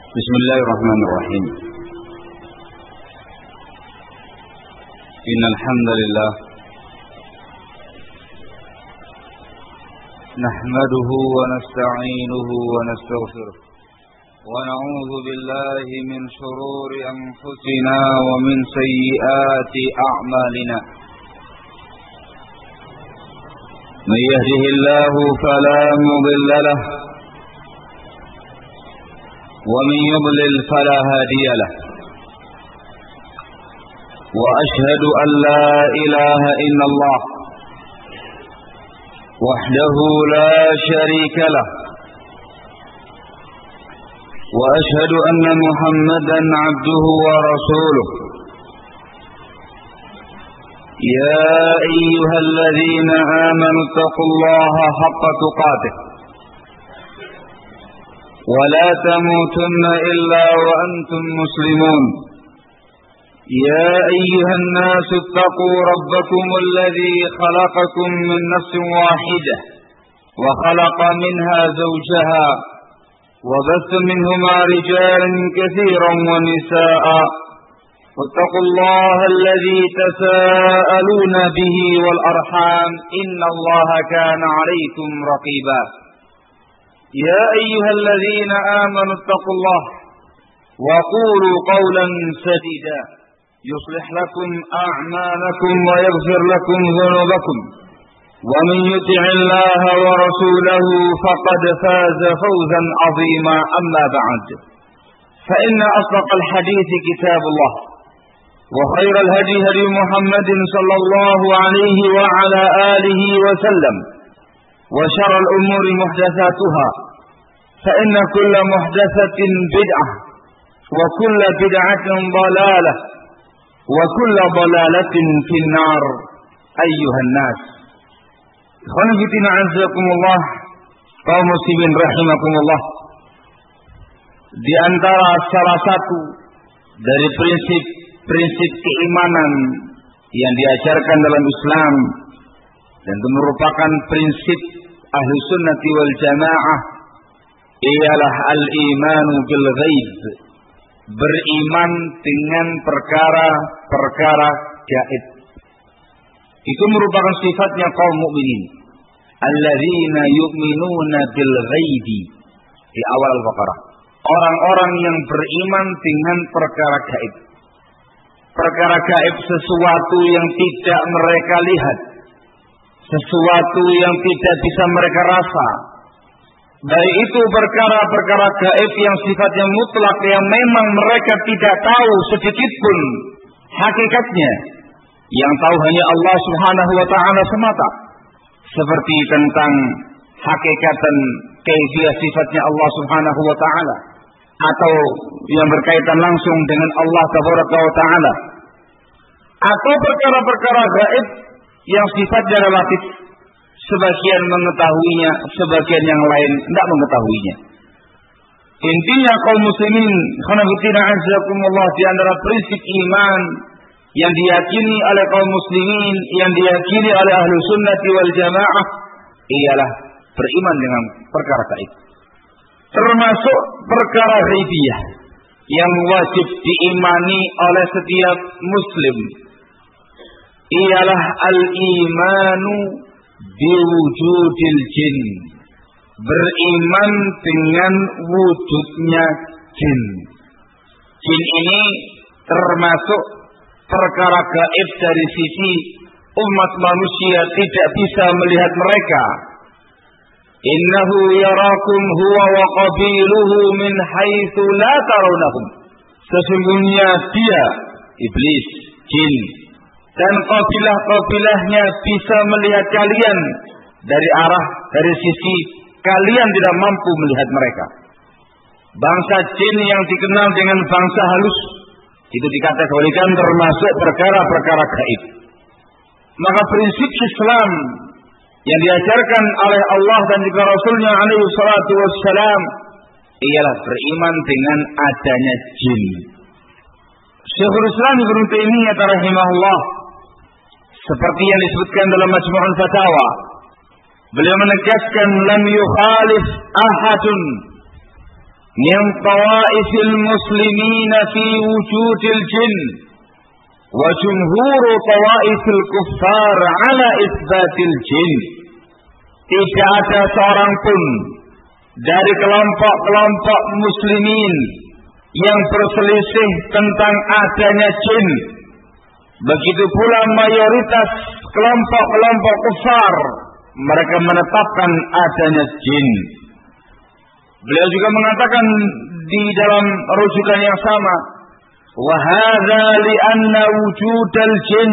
Bismillahirrahmanirrahim. Innal hamdalillah nahmaduhu wa nasta'inuhu wa nastaghfiruh wa na'udzu billahi min shururi anfusina wa min sayyiati a'malina. Man yahdihillahu fala mudilla lahu ومن يضلل فلا هادي له وأشهد أن لا إله إلا الله وحده لا شريك له وأشهد أن محمدا عبده ورسوله يا أيها الذين آمنوا اتقوا الله حق تقاته ولا تموتن إلا وأنتم مسلمون يا أيها الناس اتقوا ربكم الذي خلقكم من نفس واحدة وخلق منها زوجها وبث منهما رجالا كثيرا ونساء واتقوا الله الذي تساءلون به والأرحام إن الله كان عليكم رقيبا يا أيها الذين آمنوا اتقوا الله وقولوا قولا سديدا يصلح لكم أعمالكم ويغفر لكم ذنوبكم ومن يطع الله ورسوله فقد فاز فوزا عظيما أما بعد فإن أصدق الحديث كتاب الله وخير الهدي هدي محمد صلى الله عليه وعلى آله وسلم وشر الأمور محدثاتها فإن كل محدثة بدعة وكل بدعة ضلالة وكل ضلالة في النار أيها الناس. Ikhwan fillah azakumullah, kaum muslimin rahimakumullah. Di antara salah satu dari prinsip keimanan yang diajarkan dalam Islam dan itu merupakan prinsip ahlu sunnati wal jamaah ialah al-imanu bil ghaib, beriman dengan perkara-perkara gaib. Itu merupakan sifatnya kaum mukminin, alladzina yu'minuna bil ghaibi, di awal Al-Baqarah. Orang-orang yang beriman dengan perkara gaib. Perkara gaib sesuatu yang tidak mereka lihat, sesuatu yang tidak bisa mereka rasa. Baik itu perkara-perkara gaib yang sifatnya mutlak, yang memang mereka tidak tahu sedikit pun hakikatnya, yang tahu hanya Allah Subhanahu wa ta'ala semata, seperti tentang hakikatan kaifiyah sifatnya Allah Subhanahu wa ta'ala, atau yang berkaitan langsung dengan Allah Tabaraka wa ta'ala, atau perkara-perkara gaib yang sifatnya relatif, sebagian mengetahuinya, sebagian yang lain tidak mengetahuinya. Intinya kaum muslimin, khonafidina azakumullah, di antara prinsip iman yang diyakini oleh kaum muslimin, yang diyakini oleh ahlu sunnati wal jamaah, ialah beriman dengan perkara gaib, termasuk perkara ghaibiyah yang wajib diimani oleh setiap muslim, ialah al-imanu biwujudil jin, beriman dengan wujudnya jin. Jin ini termasuk perkara gaib dari sisi umat manusia tidak bisa melihat mereka. Innahu yarakum huwa wa qabiluhu min haitsu la tarawnahum. Sesungguhnya dia, iblis, jin, dan kabilah-kabilahnya bisa melihat kalian dari sisi kalian tidak mampu melihat mereka. Bangsa jin yang dikenal dengan bangsa halus itu dikategorikan termasuk perkara-perkara gaib. Maka prinsip Islam yang diajarkan oleh Allah dan juga Rasulnya alaihi salatu wassalam ialah beriman dengan adanya jin. Syekhul Islam Ibnu Taimiyah rahimahullah, seperti yang disebutkan dalam Majmu'ul Fatawa, beliau menegaskan lam yukhalif ahadun min tawaifil muslimin fi wujudil jin wa jumhur tawaifil kuffar ala isbatil jin. Tidak ada seorang pun dari kelompok-kelompok muslimin yang berselisih tentang adanya jin. Begitu pula mayoritas kelompok-kelompok kufar, mereka menetapkan adanya jin. Beliau juga mengatakan di dalam rujukan yang sama, wa hadza li anna wujudal jin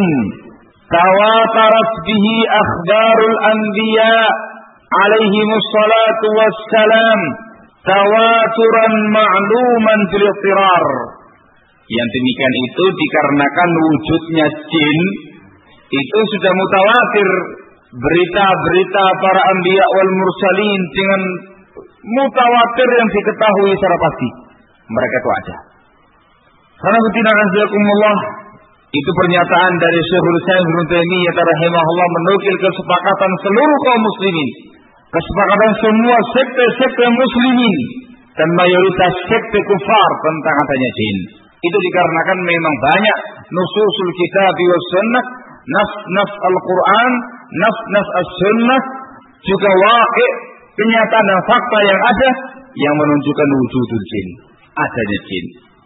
tawatarat bihi akhbarul anbiya alaihimus salatu wassalam tawaturan ma'luman bil iqtirar. Yang demikian itu dikarenakan wujudnya jin itu sudah mutawatir, berita-berita para anbiya wal mursalin dengan mutawatir yang diketahui secara pasti mereka itu ada. Karena bintang itu pernyataan dari Syekhul Islam Ibnu Taimiyah rahimahullah menukil kesepakatan seluruh kaum muslimin, kesepakatan semua sekte-sekte muslimin dan mayoritas sekte kufar tentang adanya jin. Itu dikarenakan memang banyak nususul kitab wa sunnah, nas-nas Al-Quran, nas-nas As-Sunnah, juga waqi' kenyataan dan fakta yang ada yang menunjukkan wujudul jin, adanya jin.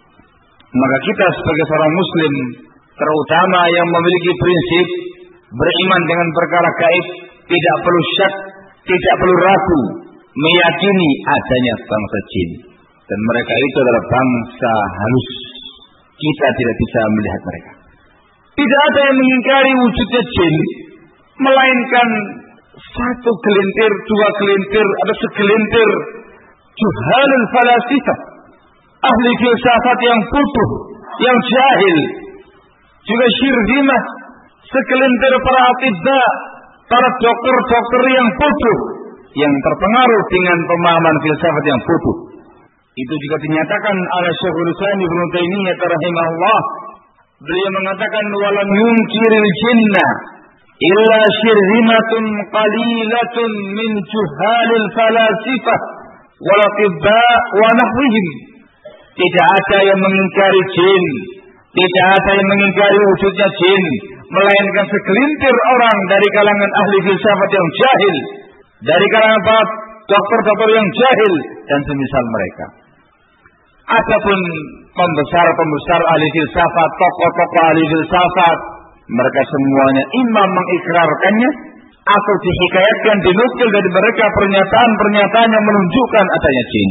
Maka kita sebagai seorang muslim, terutama yang memiliki prinsip beriman dengan perkara gaib, tidak perlu syak, tidak perlu ragu, meyakini adanya bangsa jin. Dan mereka itu adalah bangsa halus. Kita tidak bisa melihat mereka. Tidak ada yang mengingkari wujudnya jin, melainkan satu gelintir, dua gelintir, atau segelintir juhalul falasifah, ahli filsafat yang bodoh, yang jahil, juga syirhimah, segelintir para atibba, para dokter-dokter yang bodoh, yang terpengaruh dengan pemahaman filsafat yang bodoh. Itu juga dinyatakan oleh Syekhul Islam Ibnu Taimiyah rahimahullah. Beliau mengatakan walam yunkiril jinna illa syirhimatun qalilatun min juhalil falasifah wal atibba wa nahwihim. Tidak ada yang mengingkari jin, tidak ada yang mengingkari wujudnya jin, melainkan segelintir orang dari kalangan ahli filsafat yang jahil, dari kalangan para dokter-dokter yang jahil dan semisal mereka. Adapun pembesar-pembesar ahli filsafat, tokoh-tokoh ahli filsafat, mereka semuanya imam mengikrarkannya atau dihikayatkan, dinukil dari mereka pernyataan-pernyataan yang menunjukkan adanya jin.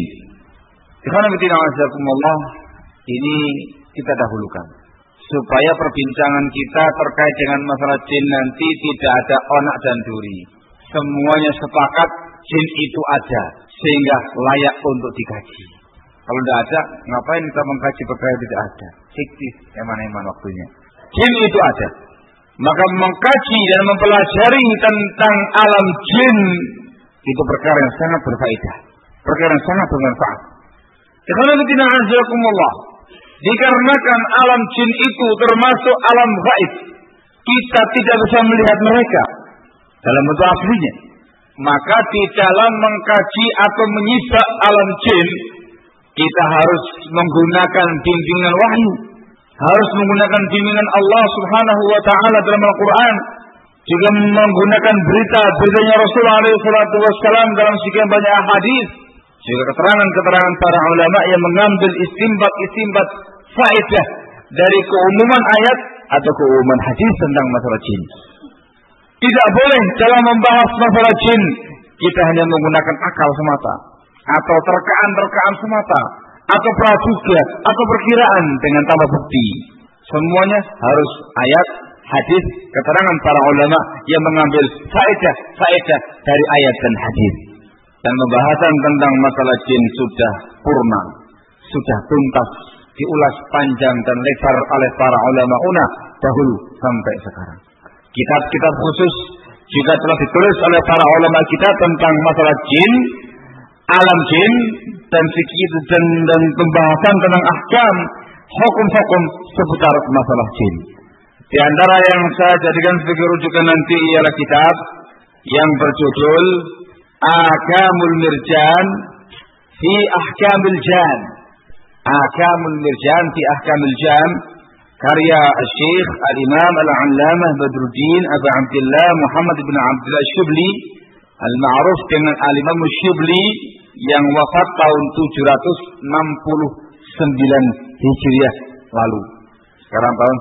Ini kita dahulukan supaya perbincangan kita terkait dengan masalah jin nanti tidak ada onak dan duri. Semuanya sepakat jin itu ada sehingga layak untuk dikaji. Kalau tidak ada, ngapain kita mengkaji perkara yang tidak ada? Fiktif, eman-eman waktunya. Jin itu ada. Maka mengkaji dan mempelajari tentang alam jin itu perkara yang sangat berfaedah, perkara yang sangat bermanfaat. Dikarenakan alam jin itu termasuk alam gaib, kita tidak bisa melihat mereka dalam bentuk aslinya. Maka di dalam mengkaji atau menyibak alam jin, kita harus menggunakan bimbingan wahyu, harus menggunakan bimbingan Allah Subhanahu wa taala dalam Al-Qur'an, juga menggunakan berita-beritanya Rasulullah SAW dalam sekian banyak hadis, juga keterangan-keterangan para ulama yang mengambil istimbat faedah dari keumuman ayat atau keumuman hadis tentang masalah jin. Tidak boleh dalam membahas masalah jin kita hanya menggunakan akal semata, atau terkaan-terkaan semata, atau praduga, atau perkiraan dengan tanpa bukti. Semuanya harus ayat, hadis, keterangan para ulama yang mengambil faedah dari ayat dan hadis. Dan pembahasan tentang masalah jin sudah purna, sudah tuntas, diulas panjang dan lebar oleh para ulama dahulu sampai sekarang. Kitab-kitab khusus juga telah ditulis oleh para ulama kita tentang masalah jin, alam jin, dan fikih dan pembahasan tentang ahkam, hukum-hukum seputar masalah jin. Di antara yang saya jadikan sebagai rujukan nanti ialah kitab yang berjudul Ahkamul Mirjan fi ahkamil jan. Ahkamul mirjan fi ahkamil jan karya Syekh Al-Imam Al-Allamah Badruddin Abu Abdullah Muhammad bin Abdullah Syibli al-ma'ruf dengan Al-Imam Syibli yang wafat tahun 769 Hijriah lalu. Sekarang tahun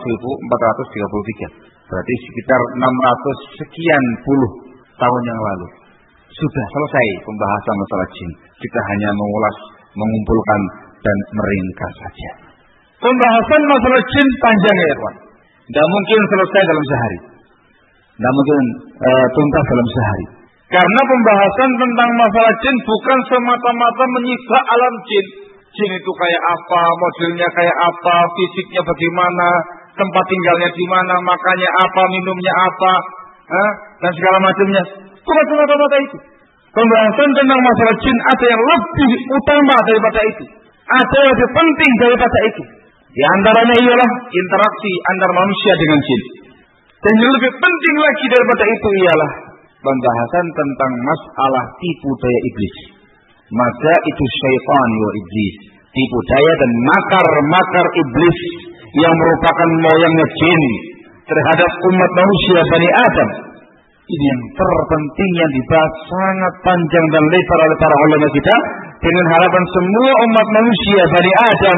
1433. Berarti sekitar 600 sekian puluh tahun yang lalu. Sudah selesai pembahasan masalah jin. Kita hanya mengulas, mengumpulkan dan meringkas saja. Pembahasan masalah jin panjang ya, kawan. Tidak mungkin selesai dalam sehari. Tidak mungkin tuntas dalam sehari. Karena pembahasan tentang masalah jin bukan semata-mata menyisah alam jin. Jin itu kayak apa, modelnya kayak apa, fisiknya bagaimana, tempat tinggalnya di mana, makannya apa, minumnya apa, dan segala macamnya. Bukan semata-mata itu. Pembahasan tentang masalah jin ada yang lebih utama daripada itu. Ada yang lebih penting daripada itu. Di antaranya ialah interaksi antara manusia dengan jin. Dan yang lebih penting lagi daripada itu ialah pembahasan tentang masalah tipu daya iblis. Maka itu syaitan wa iblis. Tipu daya dan makar-makar iblis yang merupakan moyangnya jin terhadap umat manusia Bani Adam. Ini yang terpenting yang dibahas sangat panjang dan lebar oleh para ulama kita dengan harapan semua umat manusia Bani Adam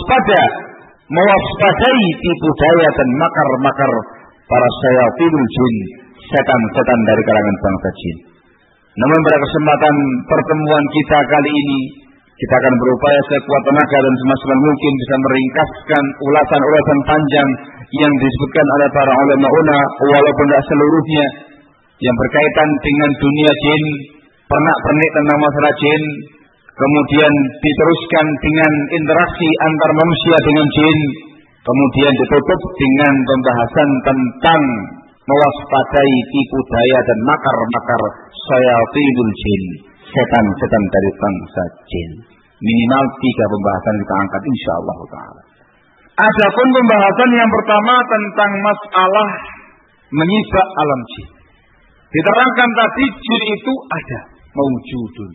mewaspadai tipu daya dan makar-makar para syayatinul jin, setan-setan dari kalangan bangsa jin. Namun pada kesempatan pertemuan kita kali ini, kita akan berupaya sekuat tenaga dan semaksimal mungkin bisa meringkaskan ulasan-ulasan panjang yang disebutkan oleh para ulama walaupun tidak seluruhnya, yang berkaitan dengan dunia jin, pernak-pernik tentang masalah jin, kemudian diteruskan dengan interaksi antar manusia dengan jin, kemudian ditutup dengan pembahasan tentang mewaspadai tipu daya dan makar-makar syayatinul jin, setan-setan dari bangsa jin. Minimal 3 pembahasan kita angkat insyaallah taala. Adapun pembahasan yang pertama tentang masalah menyisah alam jin. Diterangkan tadi jin itu ada, maujudun.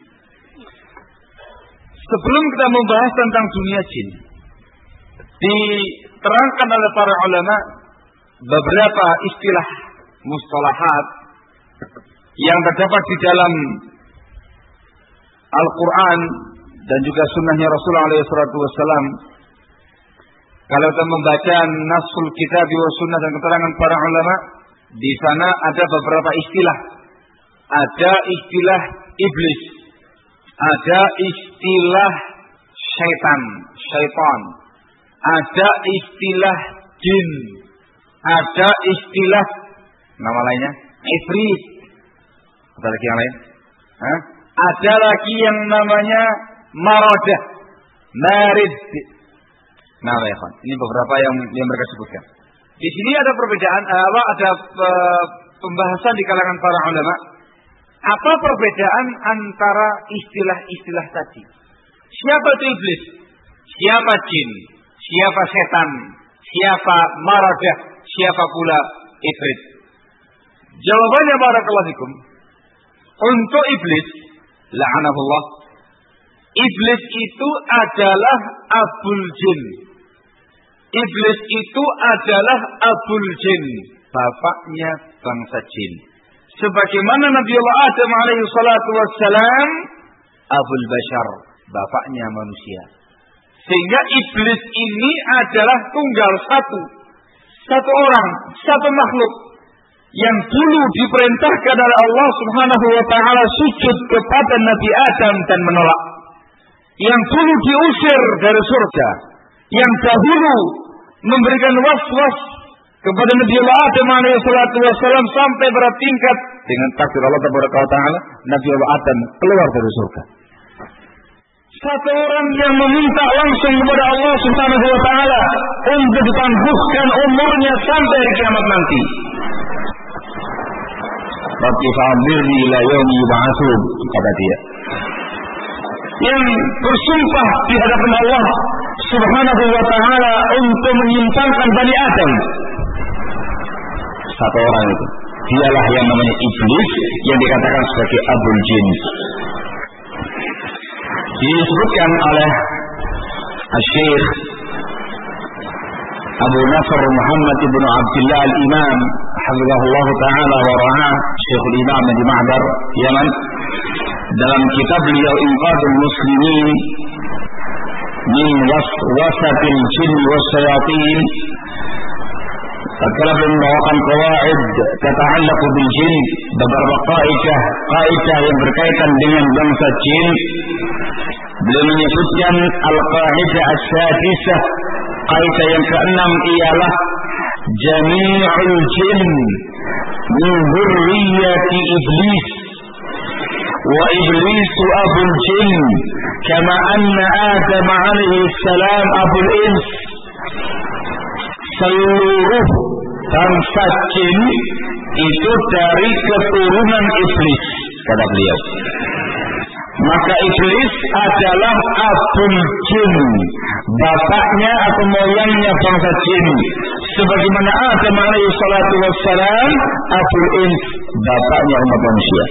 Sebelum kita membahas tentang dunia jin, diterangkan oleh para ulama beberapa istilah mustalahat yang terdapat di dalam Al-Quran dan juga sunnahnya Rasulullah SAW. Kalau kita membaca nasul kitab wa sunnah dan keterangan para ulama, di sana ada beberapa istilah. Ada istilah iblis, ada istilah syaitan, ada istilah jin, ada istilah nama lainnya ifrit. Ada lagi yang lain? Ada lagi yang namanya maradah, marid. Nah, ya kan. Ini beberapa yang mereka sebutkan. Di sini ada perbedaan, ada pembahasan di kalangan para ulama. Apa perbedaan antara istilah-istilah tadi? Siapa itu iblis? Siapa jin? Siapa setan? Siapa maradah? Siapa pula ifrit? Jawabannya barakallahu fikum. Untuk iblis, la'anahullah, iblis itu adalah abul jin. Iblis itu adalah abul jin, bapaknya bangsa jin. Sebagaimana Nabi Allah Adam alaihi salatu wassalam abul bashar, bapaknya manusia. Sehingga iblis ini adalah tunggal satu orang, satu makhluk yang dulu diperintahkan oleh Allah Subhanahu wa taala sujud kepada Nabi Adam dan menolak. Yang dulu diusir dari surga, yang dahulu memberikan was-was kepada Nabi Allah Adam alaihi salatu wasallam sampai pada tingkat dengan takdir Allah taala Nabi Allah Adam keluar dari surga. Satu orang yang meminta langsung kepada Allah Subhanahu wa taala untuk ditangguhkan umurnya sampai kiamat nanti. Rabbi fa'amdirni ila yaumi yub'atsun, kata dia. Yang bersumpah di hadapan Allah Subhanahu wa taala untuk menyimpangkan Bani Adam. Satu orang itu, dialah yang namanya iblis yang dikatakan sebagai abul jin. disebutkan oleh Syekh Abu Nasr Muhammad ibn Abdullah al-Imam hafizahullah ta'ala wa ra'ah, Syekhul Imam di Ma'bar Yaman, dalam kitab beliau Inqadul Muslimin min waswasatil jin wasyayatin. Tatkala beliau membawakan qawaid tata'allaqu bil jin, beberapa kaidah yang berkaitan dengan bangsa jin, beliau menyebutkan al-qaidah as-sadisah, kaidah yang keenam ialah jami'ul jin min dzurriyyati iblis wa iblisu abul jin kama anna Adam alaihi salam abul ins. Seluruh bangsa jin itu dari keturunan iblis, kata beliau. Maka iblis adalah abul jin, bapaknya atau moyangnya bangsa jin, sebagaimana Adam alaihi salatu wassalam abul ins, bapaknya umat manusia.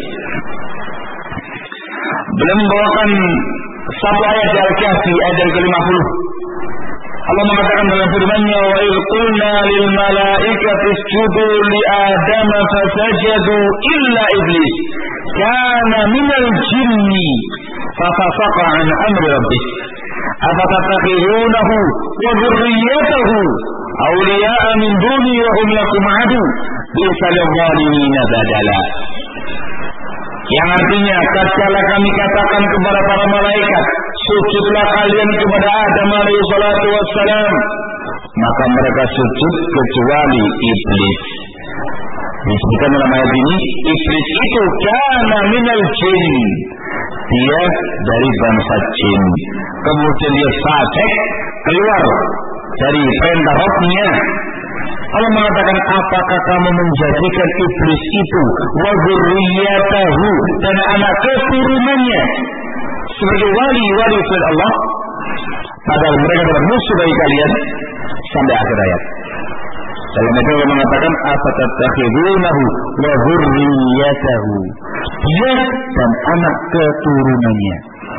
Beliau membawakan satu ayat dari Al-Kahfi ayat yang ke-50. Allah mengatakan dalam firman-Nya, wa idh qulna lil malaikati isjudu li Adam fasajadu illa iblis kana minal jinni fafasaqa an amri rabbih afatattakhidunahu wa dhurriyyatahu awliya'a min duni wa hum lakum adu bi'sa lidh-dhalimina badala. Yang artinya, tatkala kami katakan kepada para malaikat, sujudlah kalian kepada Adam alaihi salatu wassalam, maka mereka sujud kecuali iblis. Disebutkan dalam ayat ini, iblis itu kana minal jin, dia dari bangsa jin. Kemudian dia fasik, keluar dari perintah Rabbnya. Allah mengatakan, apakah kamu menjadikan iblis itu wa dzurriyyatahu, dan anak keturunannya sebagai wali-wali Allah, padahal mereka adalah musuh bagi kalian, sampai akhir ayat. Dalam itu Allah mengatakan, afatattakhidunahu wa dzurriyyatahu, dia dan anak keturunannya.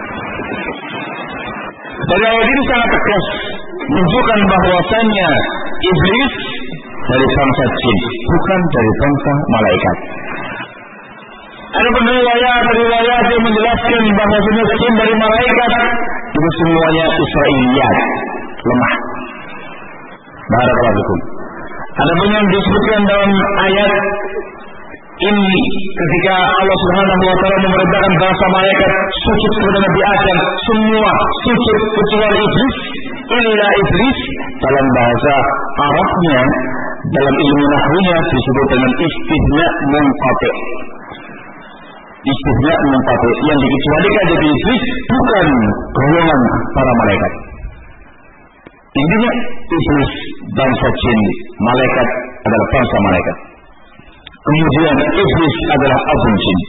Dari ayat ini sangat tegas menunjukkan bahwasannya iblis dari bangsa jin, bukan dari bangsa malaikat. Ada riwayat yang menjelaskan bahwasanya jin dari malaikat itu semuanya Israiliyat, lemah. Barakallahu fikum. Ada pun yang disebutkan dalam ayat ini ketika Allah Subhanahu wa taala memerintahkan bangsa malaikat sujud kepada Nabi Adam, semua sujud kecuali iblis, illa iblis. Dalam bahasa Arabnya, dalam ilmu nahwunya disebut dengan istithna munqati'. Istithna munqati', yang dikecualikan dari iblis bukan golongan para malaikat. Intinya iblis bangsa jin, malaikat adalah bangsa malaikat. Kemudian iblis adalah abul jin.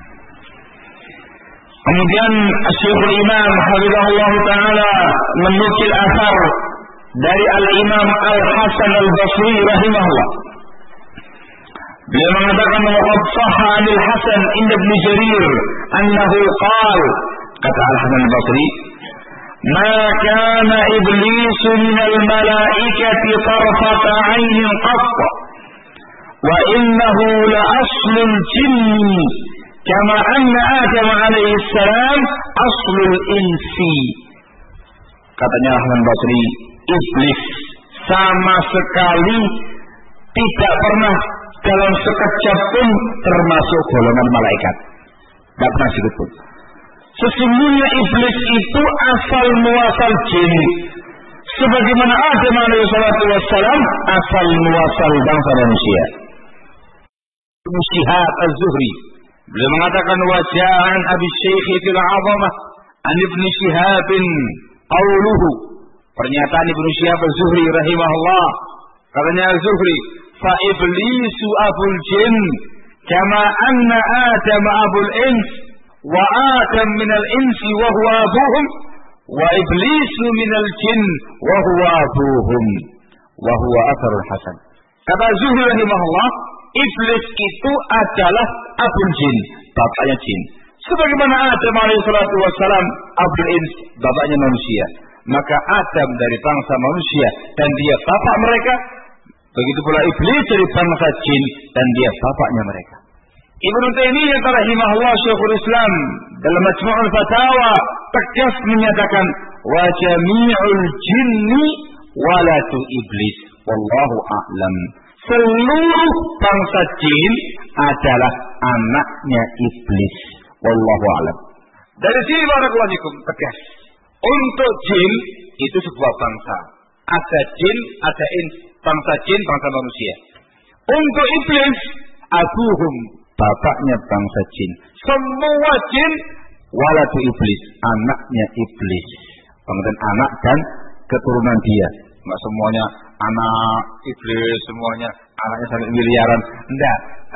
Kemudian Syekhul Imam hafizahullah ta'ala menukil asar dari Al-Imam Al-Hasan Al-Basri rahimahullah. Beliau mengatakan, waqad sahha 'anil Hasan inda Ibnu Jarir annahu qala, kata Al-Hasan Al-Basri, ma kana iblisu minal malaikati tarfata 'ainin qatt wa innahu la aslul jinni kama anna Adam alaihi salam aslul insi. Katanya Hasan Basri, iblis sama sekali tidak pernah dalam sekejap pun termasuk golongan malaikat. Tidak pernah sedikit pun. Sesungguhnya iblis itu asal muasal jin, sebagaimana Adam alaihi salatu wassalam asal muasal bangsa manusia. Ibnu Syihab Az-Zuhri beliau mengatakan, waja'an Abi Syekh fil 'azamah an Ibnu Syihab qauluhu, pernyataan Ibnu Syihab Az-Zuhri rahimahullah, katanya Az-Zuhri, fa iblisu abul jin kama anna Adam abul ins wa Adam minal insi wa huwa abuhum wa iblisu minal jin wa huwa abuhum wa huwa atharul hasan. Kata Zuhri rahimahullah, iblis itu adalah abul jin, bapaknya jin, Sebagaimana Adam alaihissalatu wassalam abul ins, bapaknya manusia, maka Adam dari bangsa manusia dan dia bapak mereka. Begitu pula iblis dari bangsa jin dan dia bapaknya mereka. Ibnu Taimiyah rahimahullah Syekhul Islam dalam Majmu'ul Fatawa tegas menyatakan wa jami'ul jinni walatu iblis wallahu a'lam. Seluruh bangsa jin adalah anaknya iblis wallahu a'lam. Dari sini barakallahu fikum tegas. Untuk jin itu sebuah bangsa. Ada jin, ada ins, bangsa jin, bangsa manusia. Untuk iblis abuhum, bapaknya bangsa jin. Semua jin walatu iblis, anaknya iblis. Pengertian anak dan keturunan dia. Enggak semuanya anak iblis, semuanya anaknya sampai miliaran. Enggak,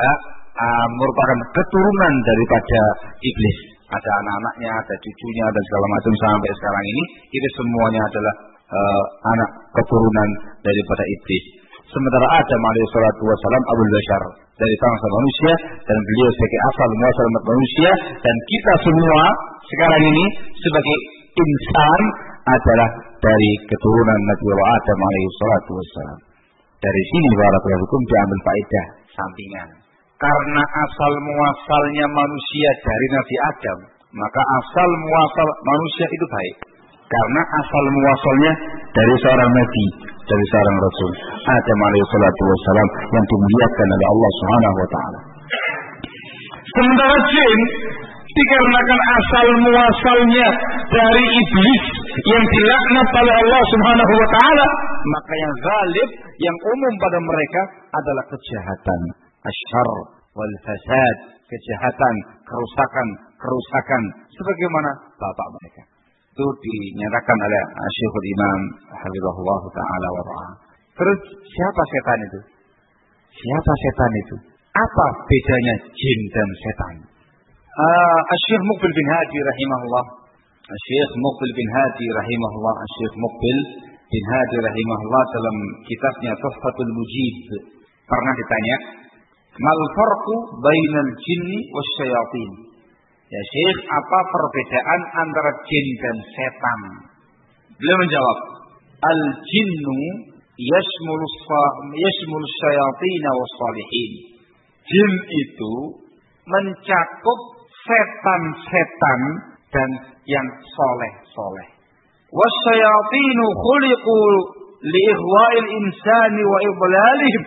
merupakan keturunan daripada iblis. Ada anak-anaknya, ada cucunya, dan segala macam sampai sekarang ini. Itu semuanya adalah anak keturunan daripada iblis. Sementara Adam alaihissalatu wassalam Abul Bashar, dari bangsa manusia, dan beliau sebagai asal muasal manusia, dan kita semua sekarang ini sebagai insan adalah dari keturunan Nabi Adam alaihissalatu wassalam. Dari sini barakallahu fikum diambil faedah sampingan. Karena asal muasalnya manusia dari Nabi Adam, maka asal muasal manusia itu baik. Karena asal muasalnya dari seorang nabi, dari seorang rasul, Adam alaihissalatu wassalam, yang dimuliakan oleh Allah Subhanahu wa taala. Sementara jin dikarenakan asal muasalnya dari iblis yang dilaknat oleh Allah Subhanahu wa taala, maka yang ghalib, yang umum pada mereka adalah kejahatan, asyarr wal fasad, kejahatan, kerusakan sebagaimana bapak mereka. Itu dinyatakan oleh Syekhul Imam hafizahullah taala wa ra'ah. Terus siapa setan itu? Siapa setan itu? Apa bedanya jin dan setan? Syekh Muqbil bin Hadi rahimahullah, Syekh Muqbil bin Hadi rahimahullah, Syekh Muqbil bin Hadi rahimahullah dalam kitabnya Tuhfatul Mujib pernah ditanya, "Mal farqu bainal jinni wasyayatin?" Ya Syekh, apa perbedaan antara jin dan setan? Beliau menjawab, "Al-jinnu yashmulu syayatin was-salihin." Jin itu mencakup setan-setan dan yang soleh-soleh. Wasyayatinu khuliqu liighwa'il insani wa idlalihim.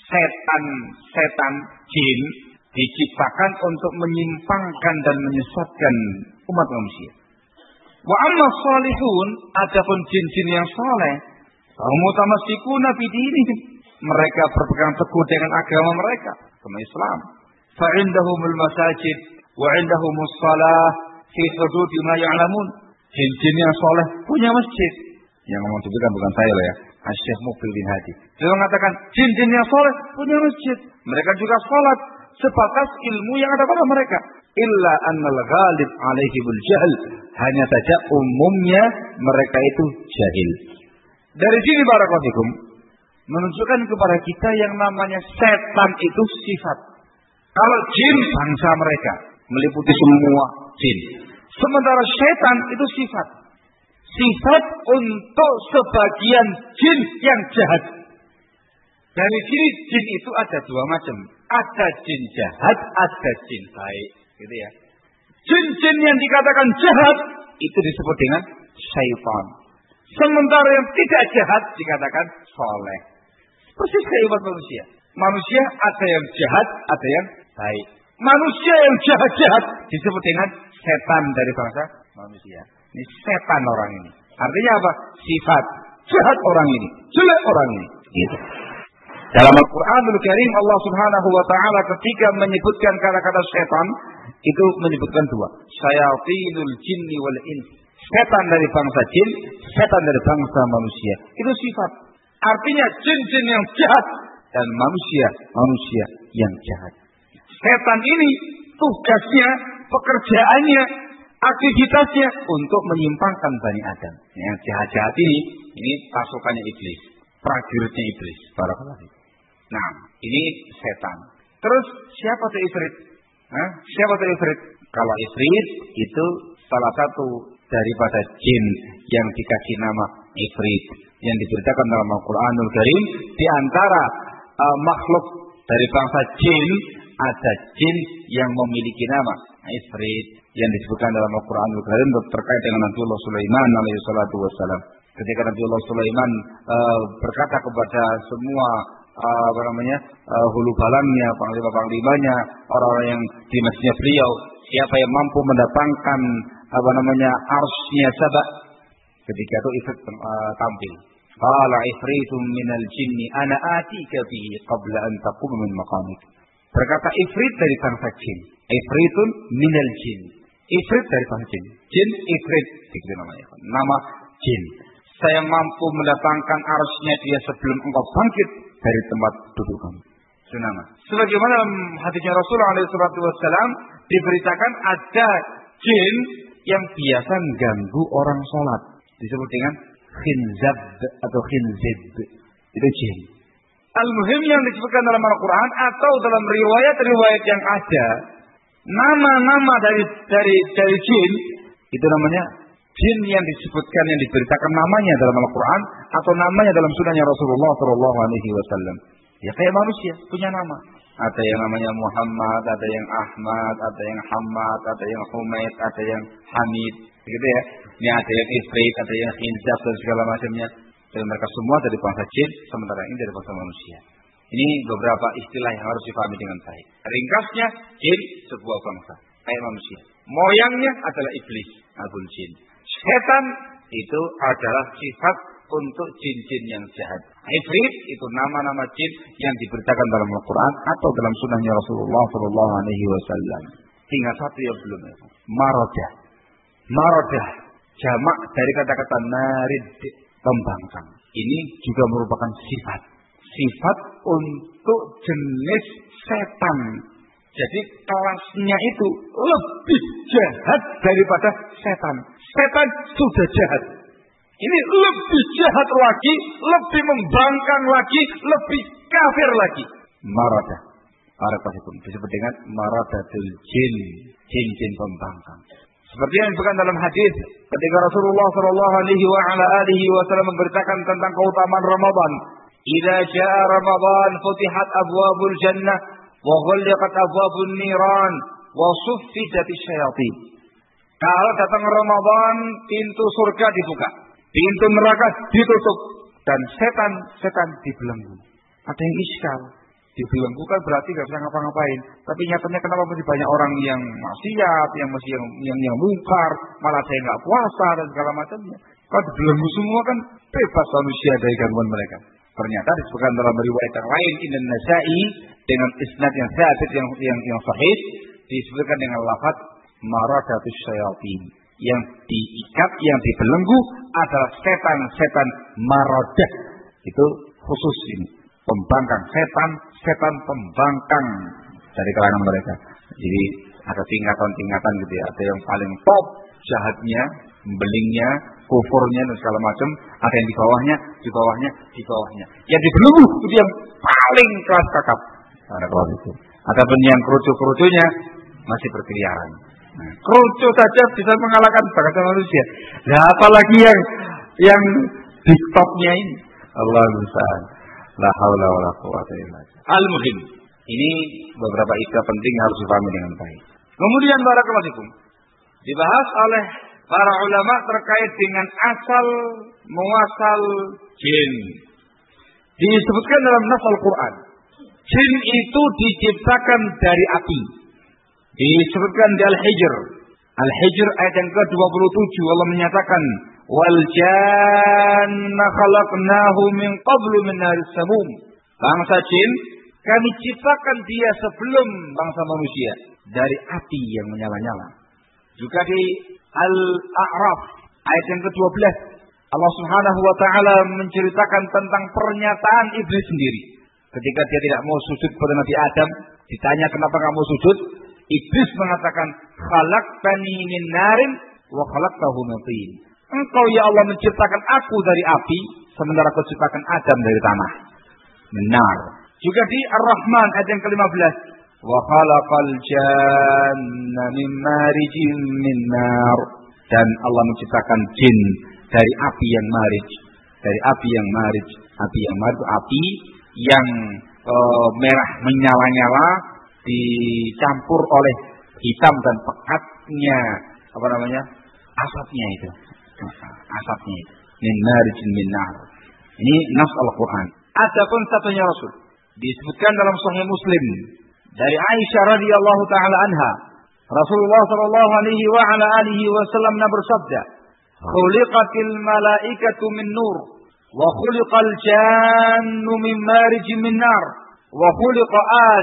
Setan-setan jin diciptakan untuk menyimpangkan dan menyesatkan umat manusia. Wa amma salihun, adapun jin-jin yang soleh, mutamassikuna bidinihim, mereka berpegang teguh dengan agama mereka, agama Islam. Fa indahumul masajid wa indahumus shalah fi hudud ma ya'lamun. Jin-jin yang soleh punya masjid. Yang ngomong itu bukan saya loh ya, Syekh Muqbil bin Hadi. Dia mengatakan jin-jin yang soleh punya masjid. Mereka juga sholat sebatas ilmu yang ada pada mereka. Illa annal ghalib alaihimul jahl. Hanya saja umumnya mereka itu jahil. Dari sini barakallahu fikum menunjukkan kepada kita yang namanya setan itu sifat. Kalau jin bangsa mereka meliputi semua jin. Sementara setan itu sifat. Sifat untuk sebagian jin yang jahat. Dari sini jin itu ada dua macam. Ada jin jahat, ada jin baik. Gitu ya. Jin-jin yang dikatakan jahat itu disebut dengan syaitan. Sementara yang tidak jahat dikatakan soleh. Persis kayak umat manusia. Manusia ada yang jahat, ada yang baik. Manusia yang jahat-jahat disebut dengan setan dari bangsa manusia. Ini setan orang ini. Artinya apa? Sifat jahat orang ini, jelek orang ini. Gitu. Dalam Al-Quranul Karim Allah Subhanahu wa taala ketika menyebutkan kata-kata setan itu menyebutkan dua. Syayatinul jinni wal ins. Setan dari bangsa jin, setan dari bangsa manusia. Itu sifat. Artinya jin-jin yang jahat dan manusia yang jahat. Setan ini tugasnya, pekerjaannya, aktivitasnya untuk menyimpangkan Bani Adam. Yang jahat-jahat ini pasukannya iblis, prajuritnya iblis. Barakallahu fiik. Nah, ini setan. Terus siapa itu ifrit? Siapa itu ifrit? Kalau ifrit itu salah satu daripada jin yang dikasih nama ifrit yang diberitakan dalam Al-Qur'anul Karim. Di antara makhluk dari bangsa jin ada jin yang memiliki nama ifrit yang disebutkan dalam Al-Qur'anul Karim terkait dengan Nabiullah Sulaiman alaihi salatu wassalam. Ketika Nabiullah Sulaiman berkata kepada semua hulu balangnya, panglima-panglimanya, orang-orang yang di masjidnya beliau, siapa yang mampu mendatangkan arsy-nya Saba. Ketika itu ifrit tampil. Qala ifritun minal jinni ana atika bihi qabla an taqum min maqamik. Berkata ifrit dari bangsa jin. Ifritun minal jin. Ifrit dari bangsa jin. Jin ifrit begitu namanya. Nama jin. Saya mampu mendatangkan arsy-nya dia sebelum engkau bangkit dari tempat duduk kamu. Itu nama. Sebagaimana dalam hadisnya Rasulullah SAW diberitakan ada jin yang biasa mengganggu orang sholat. Disebut dengan khinzab atau khinzib. Itu jin. Al-muhim yang disebutkan dalam Al-Quran atau dalam riwayat-riwayat yang ada, nama-nama dari jin itu namanya jin yang disebutkan, yang diberitakan namanya dalam Al-Quran atau namanya dalam sunahnya Rasulullah SAW. Ya kayak manusia punya nama. Ada yang namanya Muhammad, ada yang Ahmad, ada yang Hamad, ada yang Humaid, ada yang Hamid, begitu ya. Ini ada yang Ifrit, ada yang Khinzab dan segala macamnya. Dan mereka semua dari bangsa jin, sementara ini dari bangsa manusia. Ini beberapa istilah yang harus dipahami dengan baik. Ringkasnya, jin sebuah bangsa, kayak manusia. Moyangnya adalah iblis, abul jin. Setan itu adalah sifat untuk jin-jin yang jahat. Ifrit itu nama-nama jin yang diberitakan dalam Al-Quran atau dalam sunahnya Rasulullah SAW. Tinggal satu yang belum. Marodah. Marodah. Jamak dari kata-kata narid. Pembangkang. Ini juga merupakan sifat. Sifat untuk jenis setan. Jadi kelasnya itu lebih jahat daripada setan. Setan sudah jahat. Ini lebih jahat lagi, lebih membangkang lagi, lebih kafir lagi. Maradah. Arafasikum disebut dengan maradatul jin. Jin-jin pembangkang. Seperti yang disebutkan dalam hadis ketika Rasulullah SAW memberitakan tentang keutamaan Ramadan. Idza jaa Ramadan futihat abwabul jannah wa ghulqat abwabun niran wa suffidatis syayatin. Kalau datang Ramadan, pintu surga dibuka, pintu neraka ditutup, dan setan dibelenggu. Ada yang iskal. Dibelenggu kan berarti nggak bisa ngapa-ngapain. Tapi nyatanya kenapa masih banyak orang yang maksiat, yang mungkar, malah saya nggak puasa dan segala macamnya. Kalau dibelenggu semua kan bebas manusia dari gangguan mereka. Ternyata disebutkan dalam riwayat yang lain Imam Nasa'i dengan isnad yang sabit yang sahih disebutkan dengan lafaz maradatus syayatin. Yang diikat, yang dibelenggu adalah setan maradah. Itu khusus ini. Pembangkang setan pembangkang dari kalangan mereka. Jadi ada tingkatan-tingkatan gitu ya. Ada yang paling top jahatnya, belingnya, kufurnya dan segala macam. Ada yang di bawahnya. Yang dibelenggu itu yang paling kelas kakap. Ada kelas itu. Adapun yang kerucu-kerucunya masih berkeliaran. Nah, kerucu saja bisa mengalahkan bangsa manusia. Nah, apalagi yang di topnya ini. Allah musta'an. La haula wala quwwata illa billah. Al-muhim. Ini beberapa istilah penting harus dipahami dengan baik. Kemudian barakallahu fikum dibahas oleh para ulama terkait dengan asal muasal jin. Disebutkan dalam nas Al-Qur'an. Jin itu diciptakan dari api. Disebutkan di Al-Hijr. Al-Hijr ayat yang ke-27 Allah menyatakan wal janna khalaqnahu min qablu min naris samum. Bangsa jin kami ciptakan dia sebelum bangsa manusia dari api yang menyala-nyala. Juga di Al-A'raf ayat yang ke-12 Allah Subhanahu wa taala menceritakan tentang pernyataan iblis sendiri. Ketika dia tidak mau sujud pada Nabi Adam, ditanya kenapa kamu sujud? Iblis mengatakan khalaqtani min narin wa khalaqtahu min tin. Engkau ya Allah menciptakan aku dari api, sementara kau ciptakan Adam dari tanah. Benar. Juga di Ar-Rahman ayat yang ke-15, wa khalaqal janna min marijin min nar. Dan Allah menciptakan jin dari api yang marij. Dari api yang marij. Api yang marij itu api yang merah menyala-nyala dicampur oleh hitam dan pekatnya asapnya itu. Asapnya itu. Min marijin min nar. Ini nas Al-Quran. Adapun satunya Rasul disebutkan dalam Sahih Muslim dari Aisyah radhiyallahu taala anha, Rasulullah sallallahu alaihi wa ala alihi wasallam bersabda, "Khuliqatil malaikatu min nur, wa khuliqal jannu min marijin min nar, wa khuliqa